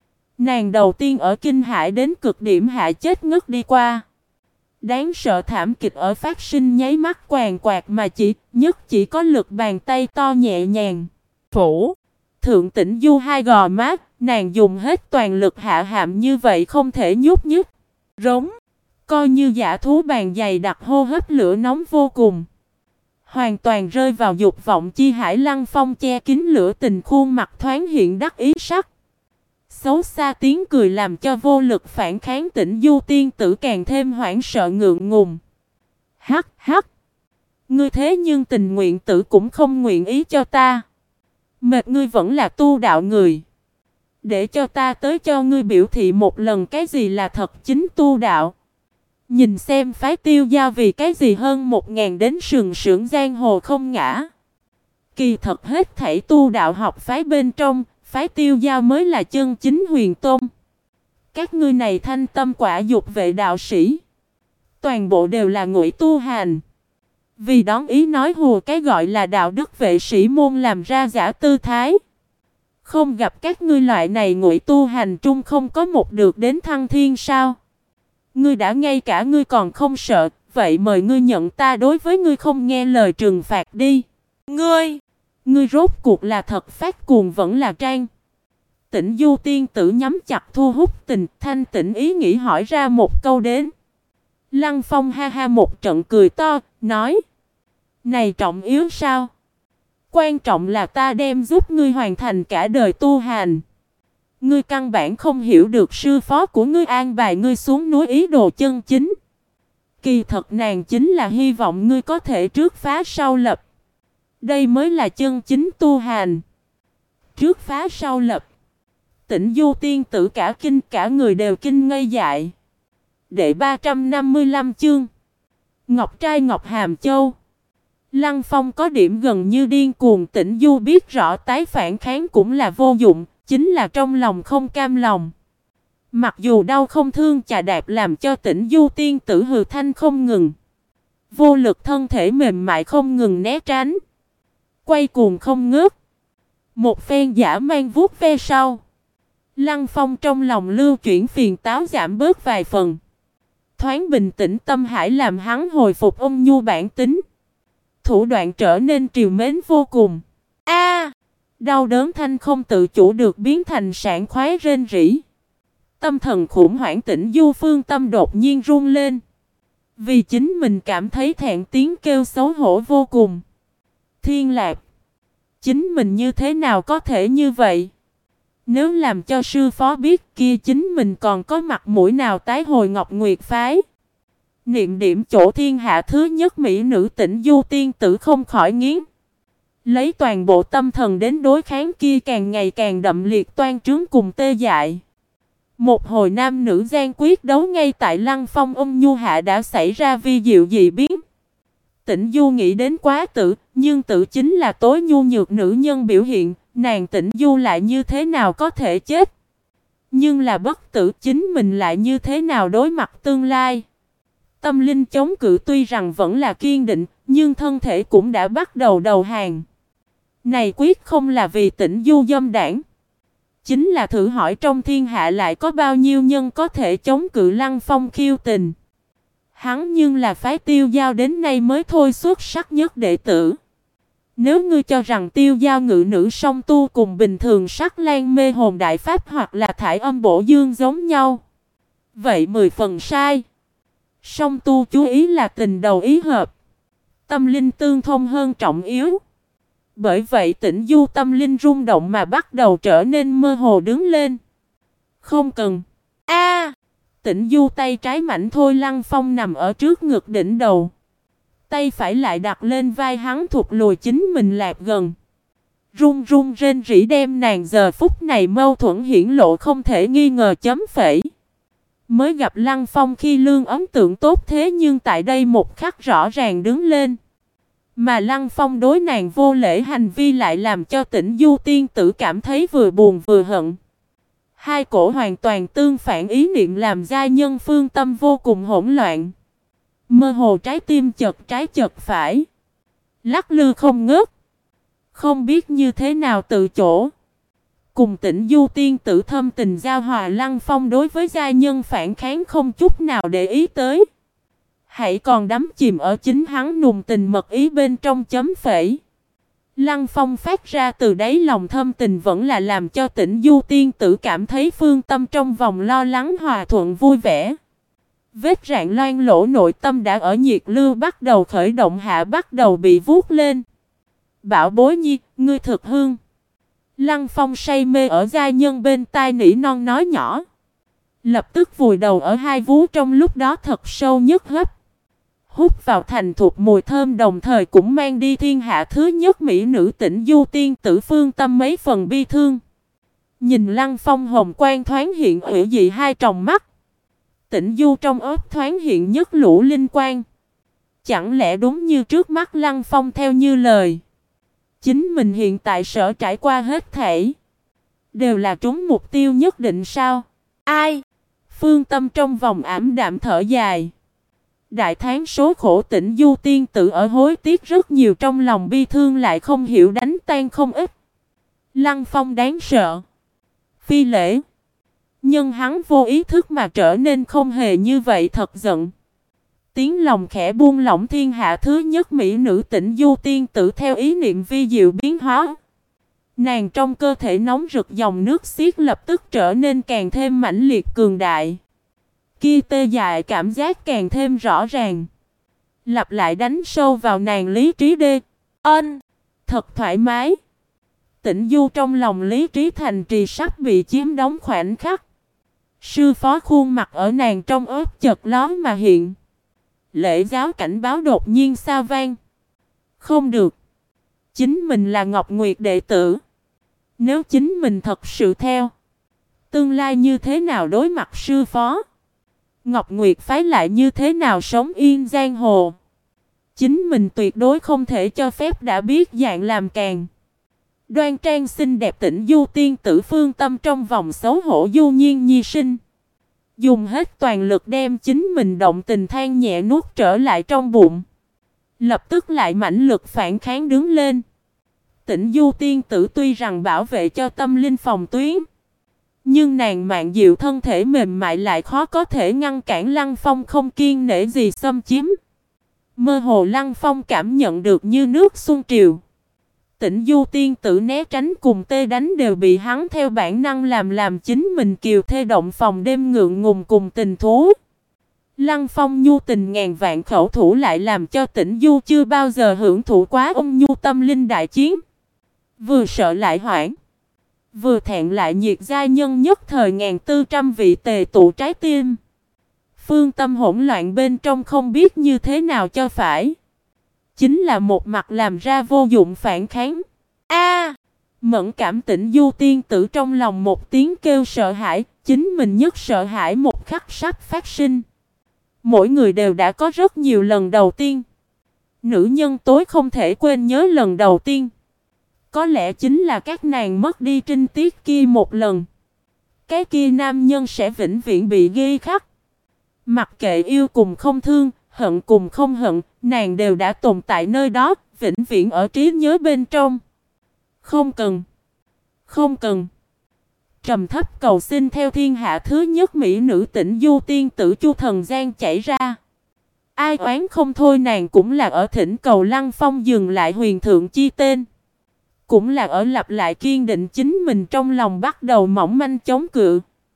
Nàng đầu tiên ở kinh hãi đến cực điểm hạ chết ngất đi qua. Đáng sợ thảm kịch ở phát sinh nháy mắt quàng quạt mà chỉ có lực bàn tay to nhẹ nhàng. Phủ, Thượng Tĩnh Du hai gò má, nàng dùng hết toàn lực hạ hàm như vậy không thể nhúc nhích. Rống, coi như dã thú bàn dày đặc hô hấp lửa nóng vô cùng. Hoàn toàn rơi vào dục vọng chi hải. Lăng Phong che kín lửa tình khuôn mặt thoáng hiện đắc ý sắc. Xấu xa tiếng cười làm cho vô lực phản kháng Tĩnh Du tiên tử càng thêm hoảng sợ ngượng ngùng. Hắc hắc. Ngươi thế nhưng tình nguyện tử cũng không nguyện ý cho ta. Mệt ngươi vẫn là tu đạo người. Để cho ta tới cho ngươi biểu thị một lần cái gì là thật chính tu đạo. Nhìn xem phái Tiêu Giao vì cái gì hơn 1000 đến sừng sững giang hồ không ngã. Kỳ thật hết thảy tu đạo học phái bên trong, phái Tiêu Giao mới là chân chính huyền tôn. Các ngươi này thanh tâm quả dục vệ đạo sĩ, toàn bộ đều là ngụy tu hành. Vì đón ý nói hùa cái gọi là đạo đức vệ sĩ môn làm ra giả tư thái. Không gặp các ngươi loại này ngụy tu hành trung không có một được đến thăng thiên sao? Ngươi đã ngay cả ngươi còn không sợ, vậy mời ngươi nhận ta đối với ngươi không nghe lời trừng phạt đi. Ngươi rốt cuộc là thật phát cuồng vẫn là trang? Tĩnh Du tiên tử nhắm chặt thu hút tình, thanh tĩnh ý nghĩ hỏi ra một câu đến. Lăng Phong ha ha một trận cười to, nói: Này trọng yếu sao? Quan trọng là ta đem giúp ngươi hoàn thành cả đời tu hành. Ngươi căn bản không hiểu được sư phó của ngươi an bài ngươi xuống núi ý đồ chân chính. Kỳ thật nàng chính là hy vọng ngươi có thể trước phá sau lập. Đây mới là chân chính tu hành. Trước phá sau lập. Tĩnh Du tiên tử cả kinh, cả người đều kinh ngây dại. Đệ 355 chương. Ngọc trai Ngọc Hàm Châu. Lăng Phong có điểm gần như điên cuồng. Tĩnh Du biết rõ tái phản kháng cũng là vô dụng, chính là trong lòng không cam lòng. Mặc dù đau không thương chà đạp làm cho Tĩnh Du tiên tử hừ thanh không ngừng. Vô lực thân thể mềm mại không ngừng né tránh. Quay cuồng không ngớt. Một phen dã man vuốt ve sau. Lăng Phong trong lòng lưu chuyển phiền táo giảm bớt vài phần. Thoáng bình tĩnh tâm hải làm hắn hồi phục ôn nhu bản tính. Thủ đoạn trở nên trìu mến vô cùng. Đau đớn thanh không tự chủ được biến thành sảng khoái rên rỉ. Tâm thần khủng hoảng Tĩnh Du phương tâm đột nhiên run lên. Vì chính mình cảm thấy thẹn tiếng kêu xấu hổ vô cùng. Thiên Lạc, chính mình như thế nào có thể như vậy? Nếu làm cho sư phó biết kia chính mình còn có mặt mũi nào tái hồi Ngọc Nguyệt phái? Niệm điểm chỗ thiên hạ thứ nhất mỹ nữ Tĩnh Du tiên tử không khỏi nghiến. Lấy toàn bộ tâm thần đến đối kháng kia càng ngày càng đậm liệt toan trướng cùng tê dại. Một hồi nam nữ gian quyết đấu ngay tại Lăng Phong ôn nhu hạ đã xảy ra vi diệu dị biến. Tĩnh Du nghĩ đến quá tử, nhưng tử chính là tối nhu nhược nữ nhân biểu hiện, nàng Tĩnh Du lại như thế nào có thể chết? Nhưng là bất tử, chính mình lại như thế nào đối mặt tương lai? Tâm linh chống cự tuy rằng vẫn là kiên định, nhưng thân thể cũng đã bắt đầu đầu hàng. Này quyết không là vì Tĩnh Du dâm đảng. Chính là thử hỏi trong thiên hạ lại có bao nhiêu nhân có thể chống cự Lăng Phong khiêu tình. Hắn nhưng là phái Tiêu Giao đến nay mới thôi xuất sắc nhất đệ tử. Nếu ngươi cho rằng Tiêu Giao ngự nữ song tu cùng bình thường sắc lan mê hồn đại pháp hoặc là thải âm bổ dương giống nhau, Vậy 10 phần sai. Song tu chú ý là tình đầu ý hợp. Tâm linh tương thông hơn trọng yếu. Bởi vậy Tĩnh Du tâm linh rung động mà bắt đầu trở nên mơ hồ đứng lên. Không cần. Tĩnh Du tay trái mạnh thôi Lăng Phong nằm ở trước ngực đỉnh đầu. Tay phải lại đặt lên vai hắn thụt lùi chính mình lạc gần. Run run rên rỉ đem nàng giờ phút này mâu thuẫn hiển lộ không thể nghi ngờ chấm phẩy. Mới gặp Lăng Phong khi lương ấn tượng tốt thế nhưng tại đây một khắc rõ ràng đứng lên. Mà Lăng Phong đối nàng vô lễ hành vi lại làm cho Tĩnh Du tiên tử cảm thấy vừa buồn vừa hận. Hai cổ hoàn toàn tương phản ý niệm làm gia nhân phương tâm vô cùng hỗn loạn. Mơ hồ trái tim chật trái chật phải. Lắc lư không ngớt. Không biết như thế nào tự chỗ. Cùng Tĩnh Du tiên tử thâm tình giao hòa Lăng Phong đối với gia nhân phản kháng không chút nào để ý tới. Hãy còn đắm chìm ở chính hắn nùng tình mật ý bên trong chấm phẩy. Lăng Phong phát ra từ đáy lòng thâm tình vẫn là làm cho Tĩnh Du tiên tử cảm thấy phương tâm trong vòng lo lắng hòa thuận vui vẻ. Vết rạn loang lỗ nội tâm đã ở nhiệt lưu bắt đầu khởi động hạ bắt đầu bị vuốt lên. Bảo bối nhi, ngươi thực hương. Lăng Phong say mê ở gia nhân bên tai nỉ non nói nhỏ. Lập tức vùi đầu ở hai vú trong lúc đó thật sâu nhất hấp. Hút vào thành thuộc mùi thơm đồng thời cũng mang đi thiên hạ thứ nhất mỹ nữ Tĩnh Du tiên tử phương tâm mấy phần bi thương. Nhìn Lăng Phong hồng quang thoáng hiện ủy dị hai tròng mắt. Tĩnh Du trong ớt thoáng hiện nhất lũ linh quang. Chẳng lẽ đúng như trước mắt Lăng Phong theo như lời. Chính mình hiện tại sở trải qua hết thảy. Đều là trúng mục tiêu nhất định sao? Ai? Phương tâm trong vòng ảm đạm thở dài. Đại tháng số khổ Tĩnh Du tiên tử ở hối tiếc rất nhiều trong lòng bi thương lại không hiểu đánh tan không ít. Lăng Phong đáng sợ. Phi lễ. Nhưng hắn vô ý thức mà trở nên không hề như vậy thật giận. Tiếng lòng khẽ buông lỏng thiên hạ thứ nhất mỹ nữ Tĩnh Du tiên tử theo ý niệm vi diệu biến hóa. Nàng trong cơ thể nóng rực dòng nước xiết lập tức trở nên càng thêm mãnh liệt cường đại. Kia tê dại cảm giác càng thêm rõ ràng. Lặp lại đánh sâu vào nàng lý trí đê. Thật thoải mái. Tĩnh Du trong lòng lý trí thành trì sắp bị chiếm đóng khoảnh khắc. Sư phó khuôn mặt ở nàng trong ớt chợt lóm mà hiện. Lễ giáo cảnh báo đột nhiên sao vang. Không được. Chính mình là Ngọc Nguyệt đệ tử. Nếu chính mình thật sự theo. Tương lai như thế nào đối mặt sư phó. Ngọc Nguyệt phái lại như thế nào sống yên giang hồ. Chính mình tuyệt đối không thể cho phép đã biết dạng làm càng. Đoan trang xinh đẹp Tĩnh Du tiên tử phương tâm trong vòng xấu hổ du nhiên nhi sinh. Dùng hết toàn lực đem chính mình động tình than nhẹ nuốt trở lại trong bụng. Lập tức lại mãnh lực phản kháng đứng lên. Tĩnh Du tiên tử tuy rằng bảo vệ cho tâm linh phòng tuyến. Nhưng nàng mạn diệu thân thể mềm mại lại khó có thể ngăn cản Lăng Phong không kiêng nể gì xâm chiếm. Mơ hồ Lăng Phong cảm nhận được như nước xuân triều. Tĩnh Du tiên tử né tránh cùng tê đánh đều bị hắn theo bản năng làm chính mình kiều thê động phòng đêm ngượng ngùng cùng tình thú. Lăng Phong nhu tình ngàn vạn khẩu thủ lại làm cho Tĩnh Du chưa bao giờ hưởng thụ quá ôn nhu tâm linh đại chiến. Vừa sợ lại hoảng. Vừa thẹn lại nhiệt gia nhân nhất thời 1400 vị tề tụ trái tim. Phương tâm hỗn loạn bên trong không biết như thế nào cho phải. Chính là một mặt làm ra vô dụng phản kháng. Mẫn cảm Tĩnh Du tiên tử trong lòng một tiếng kêu sợ hãi. Chính mình nhất sợ hãi một khắc sắp phát sinh. Mỗi người đều đã có rất nhiều lần đầu tiên. Nữ nhân tối không thể quên nhớ lần đầu tiên. Có lẽ chính là các nàng mất đi trinh tiết kia một lần. Cái kia nam nhân sẽ vĩnh viễn bị ghi khắc. Mặc kệ yêu cùng không thương, hận cùng không hận, nàng đều đã tồn tại nơi đó, vĩnh viễn ở trí nhớ bên trong. Không cần. Không cần. Trầm thấp cầu xin theo thiên hạ thứ nhất mỹ nữ Tĩnh Du tiên tử Chu Thần Giang chảy ra. Ai oán không thôi nàng cũng là ở thỉnh cầu Lăng Phong dừng lại huyền thượng chi tên. Cũng là ở lặp lại kiên định chính mình trong lòng bắt đầu mỏng manh chống cự.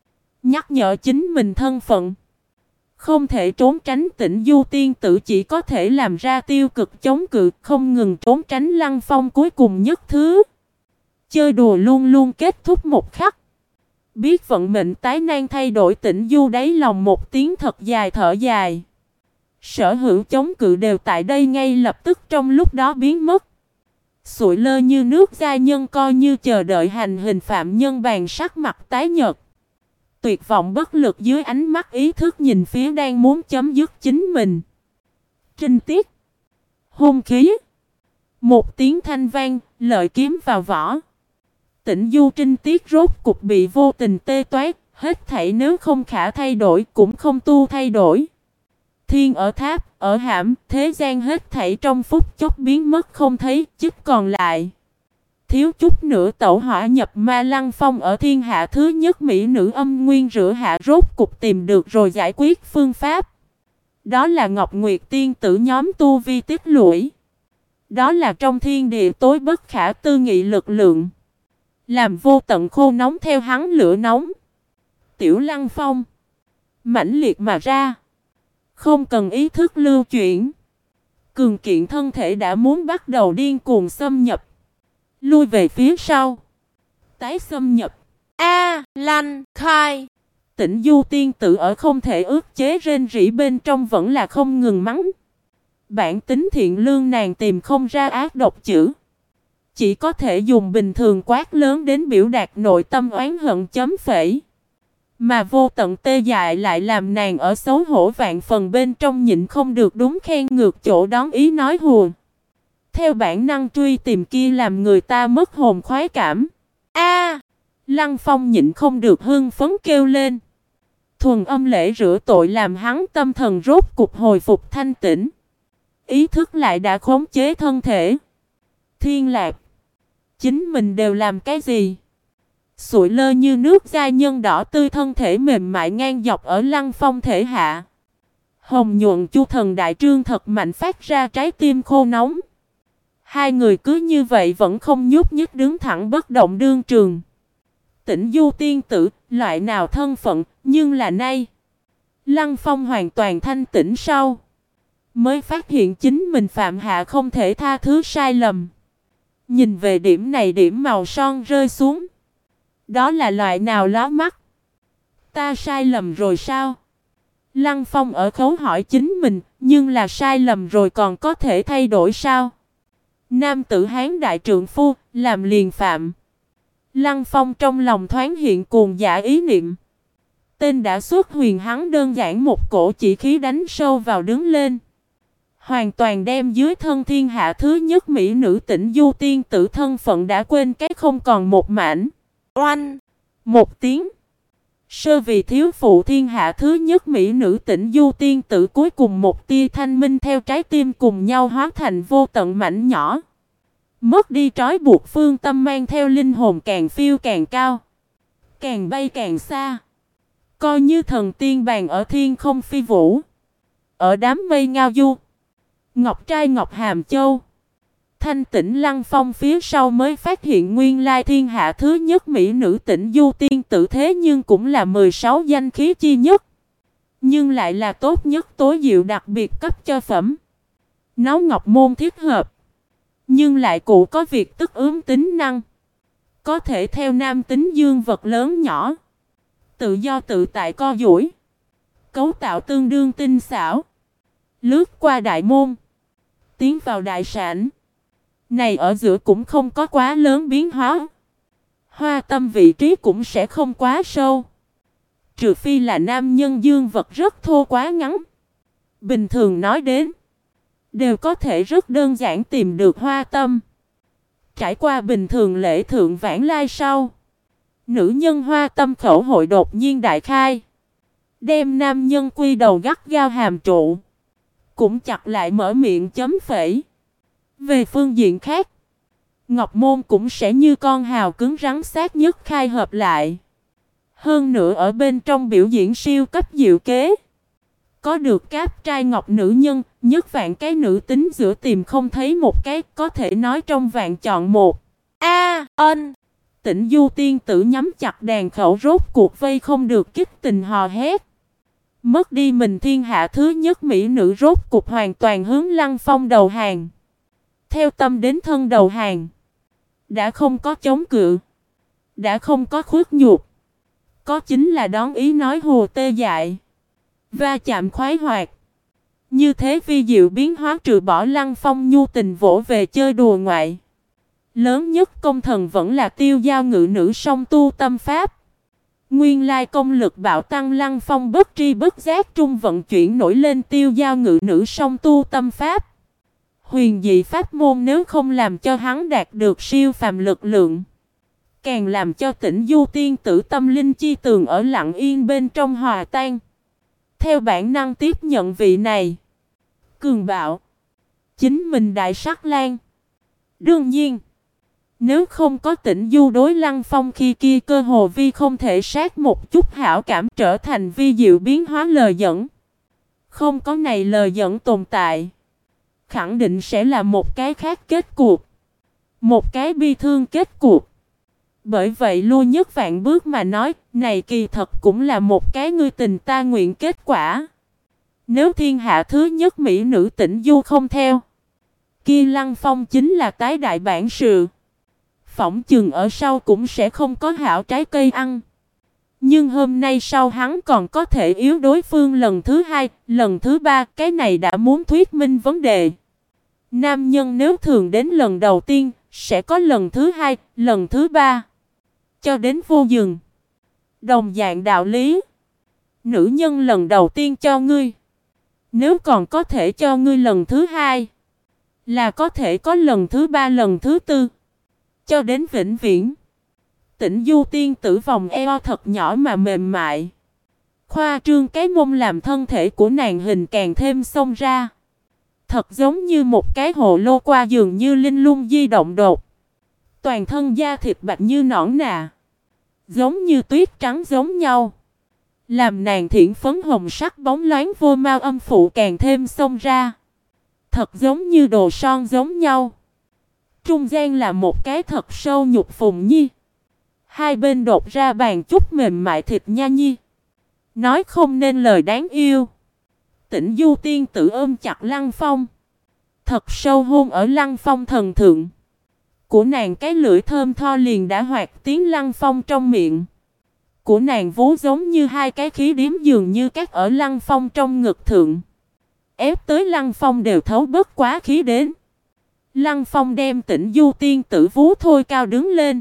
nhắc nhở chính mình thân phận. Không thể trốn tránh Tĩnh Du tiên tử, chỉ có thể làm ra tiêu cực chống cự, không ngừng trốn tránh Lăng Phong cuối cùng nhất thứ. Chơi đùa luôn luôn kết thúc một khắc. Biết vận mệnh tái nan thay đổi, Tĩnh Du đáy lòng một tiếng thật dài thở dài. Sở hữu chống cự đều tại đây ngay lập tức trong lúc đó biến mất. Sụi lơ như nước giai nhân coi như chờ đợi hành hình phạm nhân, bàn sắc mặt tái nhợt. Tuyệt vọng bất lực dưới ánh mắt ý thức nhìn phía đang muốn chấm dứt chính mình. Trinh tiết. Hung khí. Một tiếng thanh vang, lợi kiếm vào vỏ. Tĩnh Du trinh tiết rốt cục bị vô tình tê toát, hết thảy nếu không khả thay đổi cũng không tu thay đổi. Thiên ở tháp, ở hãm, thế gian hết thảy trong phút chốc biến mất không thấy, chức còn lại. Thiếu chút nữa tẩu hỏa nhập ma. Lăng Phong ở thiên hạ thứ nhất mỹ nữ âm nguyên rửa hạ rốt cục tìm được rồi giải quyết phương pháp. Đó là Ngọc Nguyệt tiên tử nhóm tu vi tích lũy. Đó là trong thiên địa tối bất khả tư nghị lực lượng. Làm vô tận khô nóng theo hắn lửa nóng. Tiểu Lăng Phong mãnh liệt mà ra. Không cần ý thức lưu chuyển. Cường kiện thân thể đã muốn bắt đầu điên cuồng xâm nhập. Lui về phía sau. Tái xâm nhập. Lanh khai. Tĩnh Du tiên tử ở không thể ức chế rên rỉ bên trong vẫn là không ngừng mắng. Bản tính thiện lương nàng tìm không ra ác độc chữ. Chỉ có thể dùng bình thường quát lớn đến biểu đạt nội tâm oán hận chấm phẩy. Mà vô tận tê dại lại làm nàng ở xấu hổ vạn phần bên trong nhịn không được đúng khen ngược chỗ đón ý nói hùa. Theo bản năng truy tìm kia làm người ta mất hồn khoái cảm. Lăng Phong nhịn không được hưng phấn kêu lên. Thuần âm lễ rửa tội làm hắn tâm thần rốt cục hồi phục thanh tĩnh. Ý thức lại đã khống chế thân thể. Thiên Lạc, chính mình đều làm cái gì? Sụi lơ như nước giai nhân đỏ tươi thân thể mềm mại ngang dọc ở Lăng Phong thể hạ. Hồng nhuận chu thần đại trương thật mạnh phát ra trái tim khô nóng. Hai người cứ như vậy vẫn không nhúc nhích đứng thẳng bất động đương trường. Tĩnh Du tiên tử, loại nào thân phận, nhưng là nay. Lăng Phong hoàn toàn thanh tĩnh sau. Mới phát hiện chính mình phạm hạ không thể tha thứ sai lầm. Nhìn về điểm này điểm màu son rơi xuống. Đó là loại nào lóa mắt? Ta sai lầm rồi sao? Lăng Phong ở khấu hỏi chính mình, nhưng là sai lầm rồi còn có thể thay đổi sao? Nam tử Hán đại trượng phu, làm liền phạm. Lăng Phong trong lòng thoáng hiện cuồng dã ý niệm. Tên đã xuất huyền hắn đơn giản một cổ chỉ khí đánh sâu vào đứng lên. Hoàn toàn đem dưới thân thiên hạ thứ nhất mỹ nữ Tĩnh Du tiên tử thân phận đã quên cái không còn một mảnh. Oanh! Một tiếng. Sơ vì thiếu phụ thiên hạ thứ nhất mỹ nữ Tĩnh Du tiên tử cuối cùng một tia thanh minh theo trái tim cùng nhau hóa thành vô tận mảnh nhỏ. Mất đi trói buộc phương tâm mang theo linh hồn càng phiêu càng cao. Càng bay càng xa. Coi như thần tiên bàn ở thiên không phi vũ. Ở đám mây ngao du. Ngọc trai ngọc hàm châu. Thanh tĩnh Lăng Phong phía sau mới phát hiện nguyên lai thiên hạ thứ nhất mỹ nữ Tĩnh Du tiên tử thế nhưng cũng là 16 danh khí chi nhất. Nhưng lại là tốt nhất tối diệu đặc biệt cấp cho phẩm. Nấu ngọc môn thiết hợp. Nhưng lại cụ có việc tức ướm tính năng. Có thể theo nam tính dương vật lớn nhỏ. Tự do tự tại co duỗi. Cấu tạo tương đương tinh xảo. Lướt qua đại môn. Tiến vào đại sảnh. Này ở giữa cũng không có quá lớn biến hóa. Hoa tâm vị trí cũng sẽ không quá sâu. Trừ phi là nam nhân dương vật rất thô quá ngắn. Bình thường nói đến. Đều có thể rất đơn giản tìm được hoa tâm. Trải qua bình thường lễ thượng vãng lai sau. Nữ nhân hoa tâm khẩu hội đột nhiên đại khai. Đem nam nhân quy đầu gắt gao hàm trụ. Cũng chặt lại mở miệng chấm phẩy. Về phương diện khác. Ngọc môn cũng sẽ như con hào cứng rắn sát nhất khai hợp lại. Hơn nữa ở bên trong biểu diễn siêu cấp diệu kế. Có được cáp trai ngọc nữ nhân, nhất vạn cái nữ tính giữa tìm không thấy một cái, có thể nói trong vạn chọn một. Tĩnh Du tiên tử nhắm chặt đàn khẩu, rốt cuộc vây không được kích tình hò hét. Mất đi mình thiên hạ thứ nhất mỹ nữ, rốt cuộc hoàn toàn hướng Lăng Phong đầu hàng. Theo tâm đến thân đầu hàng. Đã không có chống cự, đã không có khuất nhục, có chính là đón ý nói hùa tê dại, va chạm khoái hoạt. Như thế vi diệu biến hóa, trừ bỏ Lăng Phong nhu tình vỗ về chơi đùa ngoại, lớn nhất công thần vẫn là Tiêu Giao ngự nữ song tu tâm pháp. Nguyên lai công lực bạo tăng, Lăng Phong bất tri bất giác trung vận chuyển nổi lên Tiêu Giao ngự nữ song tu tâm pháp. Huyền dị pháp môn nếu không làm cho hắn đạt được siêu phàm lực lượng, càng làm cho Tĩnh Du tiên tử tâm linh chi tường ở lặng yên bên trong hòa tan. Theo bản năng tiếp nhận vị này cường bạo chính mình đại sắc lang. Đương nhiên, nếu không có Tĩnh Du đối Lăng Phong khi kia cơ hồ vi không thể sát một chút hảo cảm trở thành vi diệu biến hóa lời dẫn. Không có này lời dẫn tồn tại, khẳng định sẽ là một cái khác kết cuộc, một cái bi thương kết cuộc. Bởi vậy lui nhất vạn bước mà nói, này kỳ thật cũng là một cái ngươi tình ta nguyện kết quả. Nếu thiên hạ thứ nhất mỹ nữ Tĩnh Du không theo, kia Lăng Phong chính là tái đại bản sự. Phỏng chừng ở sau cũng sẽ không có hảo trái cây ăn. Nhưng hôm nay sau hắn còn có thể yếu đối phương lần thứ hai, lần thứ ba, cái này đã muốn thuyết minh vấn đề. Nam nhân nếu thường đến lần đầu tiên, sẽ có lần thứ hai, lần thứ ba, cho đến vô dừng. Đồng dạng đạo lý, nữ nhân lần đầu tiên cho ngươi, nếu còn có thể cho ngươi lần thứ hai, là có thể có lần thứ ba, lần thứ tư, cho đến vĩnh viễn. Tĩnh Du tiên tử vòng eo thật nhỏ mà mềm mại, khoa trương cái mông làm thân thể của nàng hình càng thêm xông ra. Thật giống như một cái hồ lô qua dường như linh lung di động đột. Toàn thân da thịt bạch như nõn nà, giống như tuyết trắng giống nhau, làm nàng thiển phấn hồng sắc bóng loáng vô mao âm phụ càng thêm xông ra. Thật giống như đồ son giống nhau. Trung gian là một cái thật sâu nhục phùng nhi, hai bên đột ra bàn chút mềm mại thịt nha nhi, nói không nên lời đáng yêu. Tĩnh Du tiên tử ôm chặt Lăng Phong, thật sâu hôn ở Lăng Phong thần thượng. Của nàng cái lưỡi thơm tho liền đã hoạt tiến Lăng Phong trong miệng. Của nàng vú giống như hai cái khí điếm dường như các ở Lăng Phong trong ngực thượng, ép tới Lăng Phong đều thấu bất quá khí đến. Lăng Phong đem Tĩnh Du tiên tử vú thôi cao đứng lên.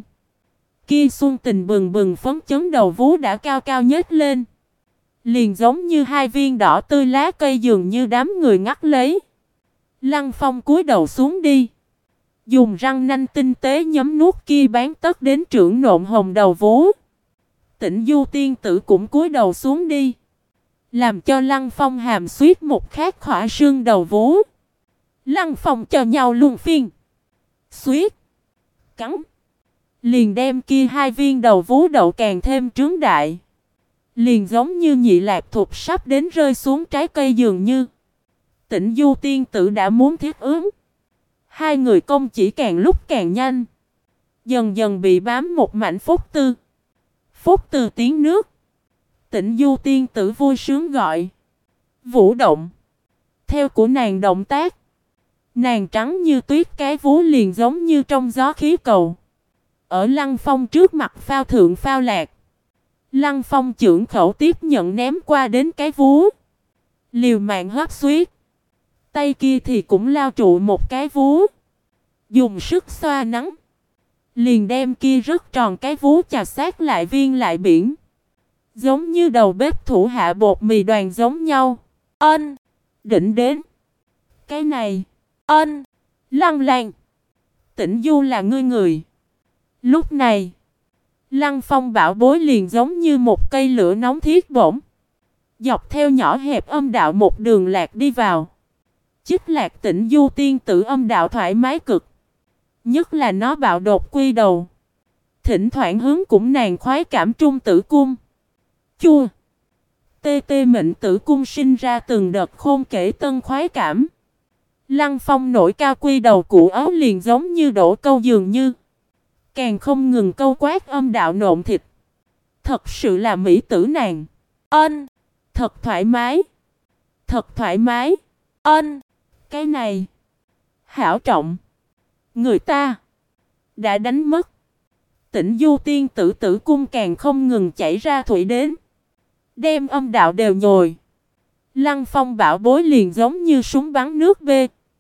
Kia xuân tình bừng bừng phấn chấn đầu vú đã cao cao nhếch lên, liền giống như hai viên đỏ tươi lá cây dường như đám người ngắt lấy. Lăng Phong cúi đầu xuống đi, dùng răng nanh tinh tế nhấm nuốt kia bán tất đến trưởng nộn hồng đầu vú. Tĩnh Du tiên tử cũng cúi đầu xuống đi, làm cho Lăng Phong hàm suýt một khát khỏa xương đầu vú. Lăng Phong cho nhau luân phiên suýt cắn, liền đem kia hai viên đầu vú đậu càng thêm trướng đại, liền giống như nhị lạc thục sắp đến rơi xuống trái cây dường như. Tĩnh Du tiên tử đã muốn thiết ứng, hai người công chỉ càng lúc càng nhanh, dần dần bị bám một mảnh phúc tư. Phúc từ tiếng nước. Tĩnh Du tiên tử vui sướng gọi vũ động. Theo của nàng động tác, nàng trắng như tuyết cái vú liền giống như trong gió khí cầu, ở Lăng Phong trước mặt phao thượng phao lạc. Lăng Phong chưởng khẩu tiếp nhận ném qua đến cái vú, liều mạng hấp suýt. Tay kia thì cũng lao trụ một cái vú, dùng sức xoa nắng, liền đem kia rất tròn cái vú chà sát lại viên lại biển, giống như đầu bếp thủ hạ bột mì đoàn giống nhau. Ân, đỉnh đến. Cái này, ân, Lăng Lan, Tĩnh Du là ngươi người. Lúc này, Lăng Phong bảo bối liền giống như một cây lửa nóng thiết bổng, dọc theo nhỏ hẹp âm đạo một đường lạc đi vào. Chích lạc Tĩnh Du tiên tử âm đạo thoải mái cực, nhất là nó bạo đột quy đầu, thỉnh thoảng hướng cũng nàng khoái cảm trung tử cung. Chua, tê tê mệnh tử cung sinh ra từng đợt khôn kể tân khoái cảm. Lăng Phong nổi cao quy đầu của áo liền giống như đổ câu dường như, Càng không ngừng câu quát âm đạo nộn thịt. Thật sự là mỹ tử nàng. Ân. Thật thoải mái. Thật thoải mái. Ân. Cái này. Hảo trọng. Người ta. Đã đánh mất. Tĩnh Du tiên tử tử cung càng không ngừng chảy ra thủy đến. Đem âm đạo đều nhồi. Lăng Phong bảo bối liền giống như súng bắn nước B.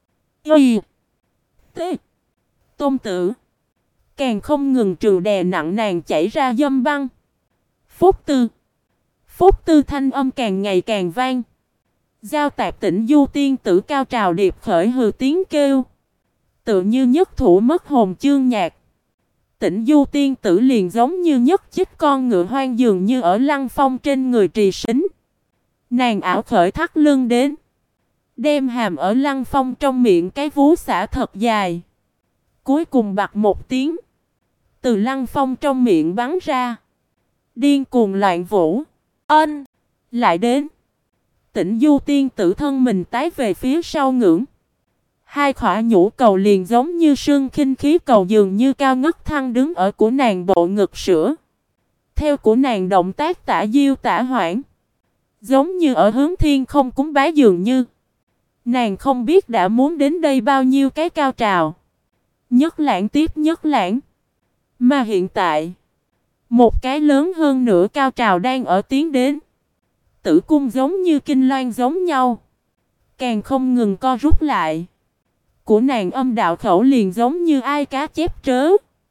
Y. T. Tôn tử. Càng không ngừng trừ đè nặng nàng chảy ra dâm băng. Phúc tư. Phúc tư thanh âm càng ngày càng vang. Giao tạp Tĩnh Du tiên tử cao trào điệp khởi hừ tiếng kêu. Tự như nhất thủ mất hồn chương nhạc. Tĩnh Du tiên tử liền giống như nhất chích con ngựa hoang dường như ở Lăng Phong trên người trì sính. Nàng ảo khởi thắt lưng đến. Đem hàm ở Lăng Phong trong miệng cái vú xả thật dài. Cuối cùng bật một tiếng. Từ Lăng Phong trong miệng bắn ra. Điên cuồng loạn vũ. Ân. Lại đến. Tĩnh Du tiên tử thân mình tái về phía sau ngưỡng. Hai khỏa nhũ cầu liền giống như sương khinh khí cầu dường như cao ngất thăng đứng ở của nàng bộ ngực sữa. Theo của nàng động tác tả diêu tả hoảng. Giống như ở hướng thiên không cúng bái dường như. Nàng không biết đã muốn đến đây bao nhiêu cái cao trào. Nhất lãng tiếp nhất lãng. Mà hiện tại. Một cái lớn hơn nữa cao trào đang ở tiến đến. Tử cung giống như kinh loan giống nhau. Càng không ngừng co rút lại. Của nàng âm đạo khẩu liền giống như ai cá chép trớ.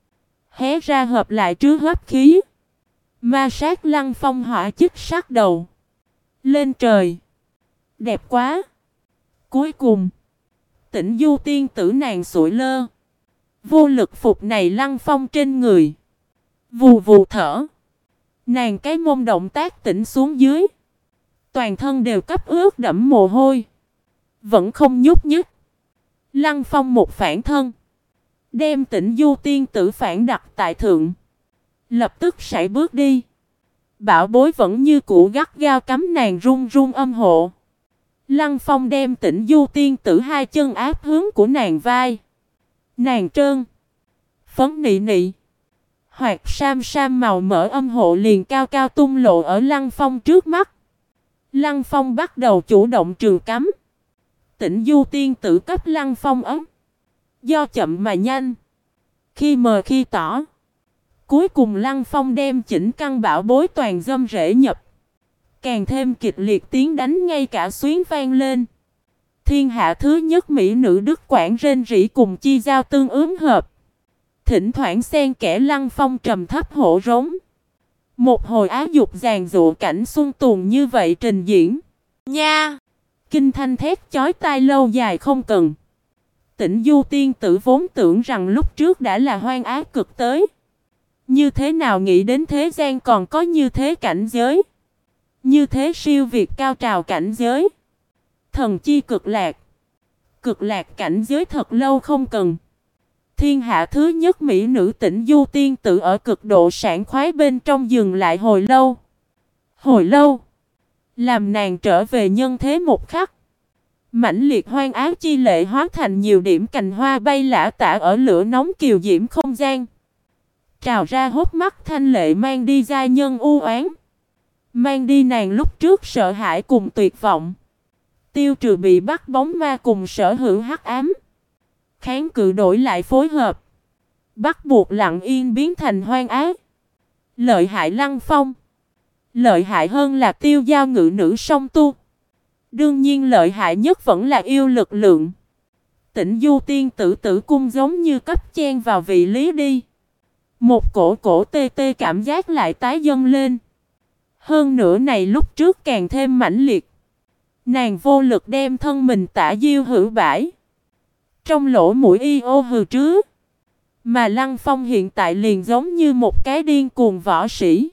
Hé ra hợp lại trước hấp khí. Ma sát Lăng Phong hỏa chích sát đầu. Lên trời. Đẹp quá. Cuối cùng. Tĩnh Du tiên tử nàng sụi lơ. Vô lực phục này Lăng Phong trên người. Vù vù thở. Nàng cái mông động tác tỉnh xuống dưới. Toàn thân đều cấp ướt đẫm mồ hôi. Vẫn không nhúc nhích. Lăng Phong một phản thân. Đem Tĩnh Du tiên tử phản đặt tại thượng. Lập tức sải bước đi. Bảo bối vẫn như cũ gắt gao cắm nàng run run âm hộ. Lăng Phong đem Tĩnh Du tiên tử hai chân áp hướng của nàng vai. Nàng trơn. Phấn nị nị. Hoặc sam sam màu mỡ âm hộ liền cao cao tung lộ ở Lăng Phong trước mắt. Lăng Phong bắt đầu chủ động trừ cắm. Tĩnh Du tiên tử cấp Lăng Phong ấm. Do chậm mà nhanh. Khi mờ khi tỏ. Cuối cùng Lăng Phong đem chỉnh căn bảo bối toàn dâm rễ nhập. Càng thêm kịch liệt tiếng đánh ngay cả xuyến vang lên. Thiên hạ thứ nhất mỹ nữ Đức Quảng rên rỉ cùng chi giao tương ứng hợp. Thỉnh thoảng xen kẽ Lăng Phong trầm thấp hổ rống. Một hồi áo dục giàn dụ cảnh xuân tuồng như vậy trình diễn. Nha! Kinh thanh thét chói tai lâu dài không cần. Tĩnh Du tiên tử vốn tưởng rằng lúc trước đã là hoang ác cực tới. Như thế nào nghĩ đến thế gian còn có như thế cảnh giới. Như thế siêu việt cao trào cảnh giới. Thần chi cực lạc. Cực lạc cảnh giới thật lâu không cần. Thiên hạ thứ nhất mỹ nữ Tĩnh Du tiên tử ở cực độ sảng khoái bên trong dừng lại hồi lâu. Hồi lâu. Làm nàng trở về nhân thế một khắc. Mãnh liệt hoang ác chi lệ hóa thành nhiều điểm cành hoa bay lả tả ở lửa nóng kiều diễm không gian. Trào ra hốc mắt thanh lệ mang đi giai nhân u oán. Mang đi nàng lúc trước sợ hãi cùng tuyệt vọng. Tiêu trừ bị bắt bóng ma cùng sở hữu hắc ám. Kháng cự đổi lại phối hợp. Bắt buộc lặng yên biến thành hoang ác. Lợi hại Lăng Phong. Lợi hại hơn là tiêu giao ngự nữ song tu. Đương nhiên lợi hại nhất vẫn là yêu lực lượng. Tĩnh Du tiên tử tử cung giống như cấp chen vào vị lý đi. Một cổ tê tê cảm giác lại tái dâng lên. Hơn nữa này lúc trước càng thêm mãnh liệt. Nàng vô lực đem thân mình tả diêu hữu bãi. Trong lỗ mũi y ô hừ trứ. Mà Lăng Phong hiện tại liền giống như một cái điên cuồng võ sĩ.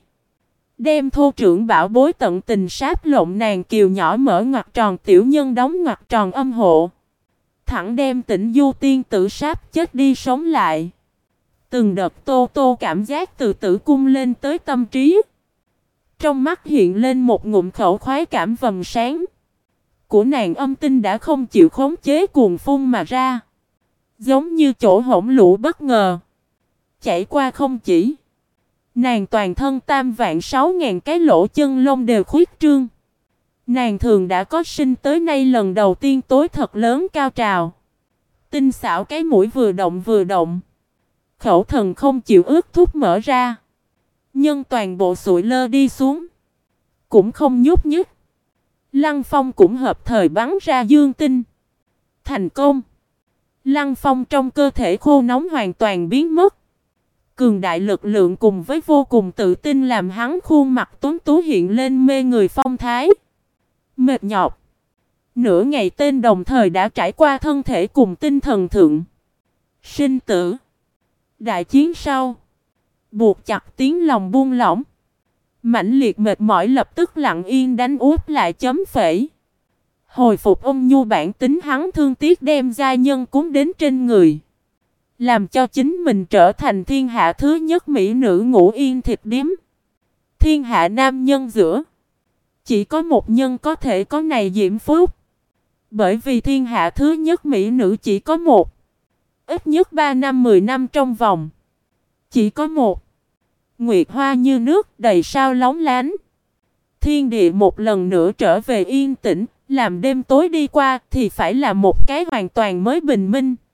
Đem thô trưởng bảo bối tận tình sáp lộn nàng kiều nhỏ mở ngoặc tròn tiểu nhân đóng ngoặc tròn âm hộ. Thẳng đem Tĩnh Du tiên tử sáp chết đi sống lại. Từng đợt tô tô cảm giác từ tử cung lên tới tâm trí. Trong mắt hiện lên một ngụm khẩu khoái cảm vầng sáng. Của nàng âm tinh đã không chịu khống chế cuồng phun mà ra. Giống như chỗ hổng lũ bất ngờ. chảy qua không chỉ. Nàng toàn thân 3.600.000 cái lỗ chân lông đều khuyết trương. Nàng thường đã có sinh tới nay lần đầu tiên tối thật lớn cao trào. Tinh xảo cái mũi vừa động vừa động. Khẩu thần không chịu ướt thúc mở ra. Nhưng toàn bộ sụi lơ đi xuống. Cũng không nhúc nhích. Lăng Phong cũng hợp thời bắn ra dương tinh. Thành công. Lăng Phong trong cơ thể khô nóng hoàn toàn biến mất. Cường đại lực lượng cùng với vô cùng tự tin làm hắn khuôn mặt tuấn tú hiện lên mê người phong thái. Mệt nhọc. Nửa ngày tên đồng thời đã trải qua thân thể cùng tinh thần thượng. Sinh tử. Đại chiến sau. Buộc chặt tiếng lòng buông lỏng. Mãnh liệt mệt mỏi lập tức lặng yên đánh úp lại chấm phẩy. Hồi phục ôn nhu bản tính hắn thương tiếc đem gia nhân cúng đến trên người. Làm cho chính mình trở thành thiên hạ thứ nhất mỹ nữ ngủ yên thịt điếm. Thiên hạ nam nhân giữa. Chỉ có một nhân có thể có này diễm phúc. Bởi vì thiên hạ thứ nhất mỹ nữ chỉ có một. Ít nhất 3 năm 10 năm trong vòng. Chỉ có một. Nguyệt hoa như nước đầy sao lóng lánh. Thiên địa một lần nữa trở về yên tĩnh. Làm đêm tối đi qua thì phải là một cái hoàn toàn mới bình minh.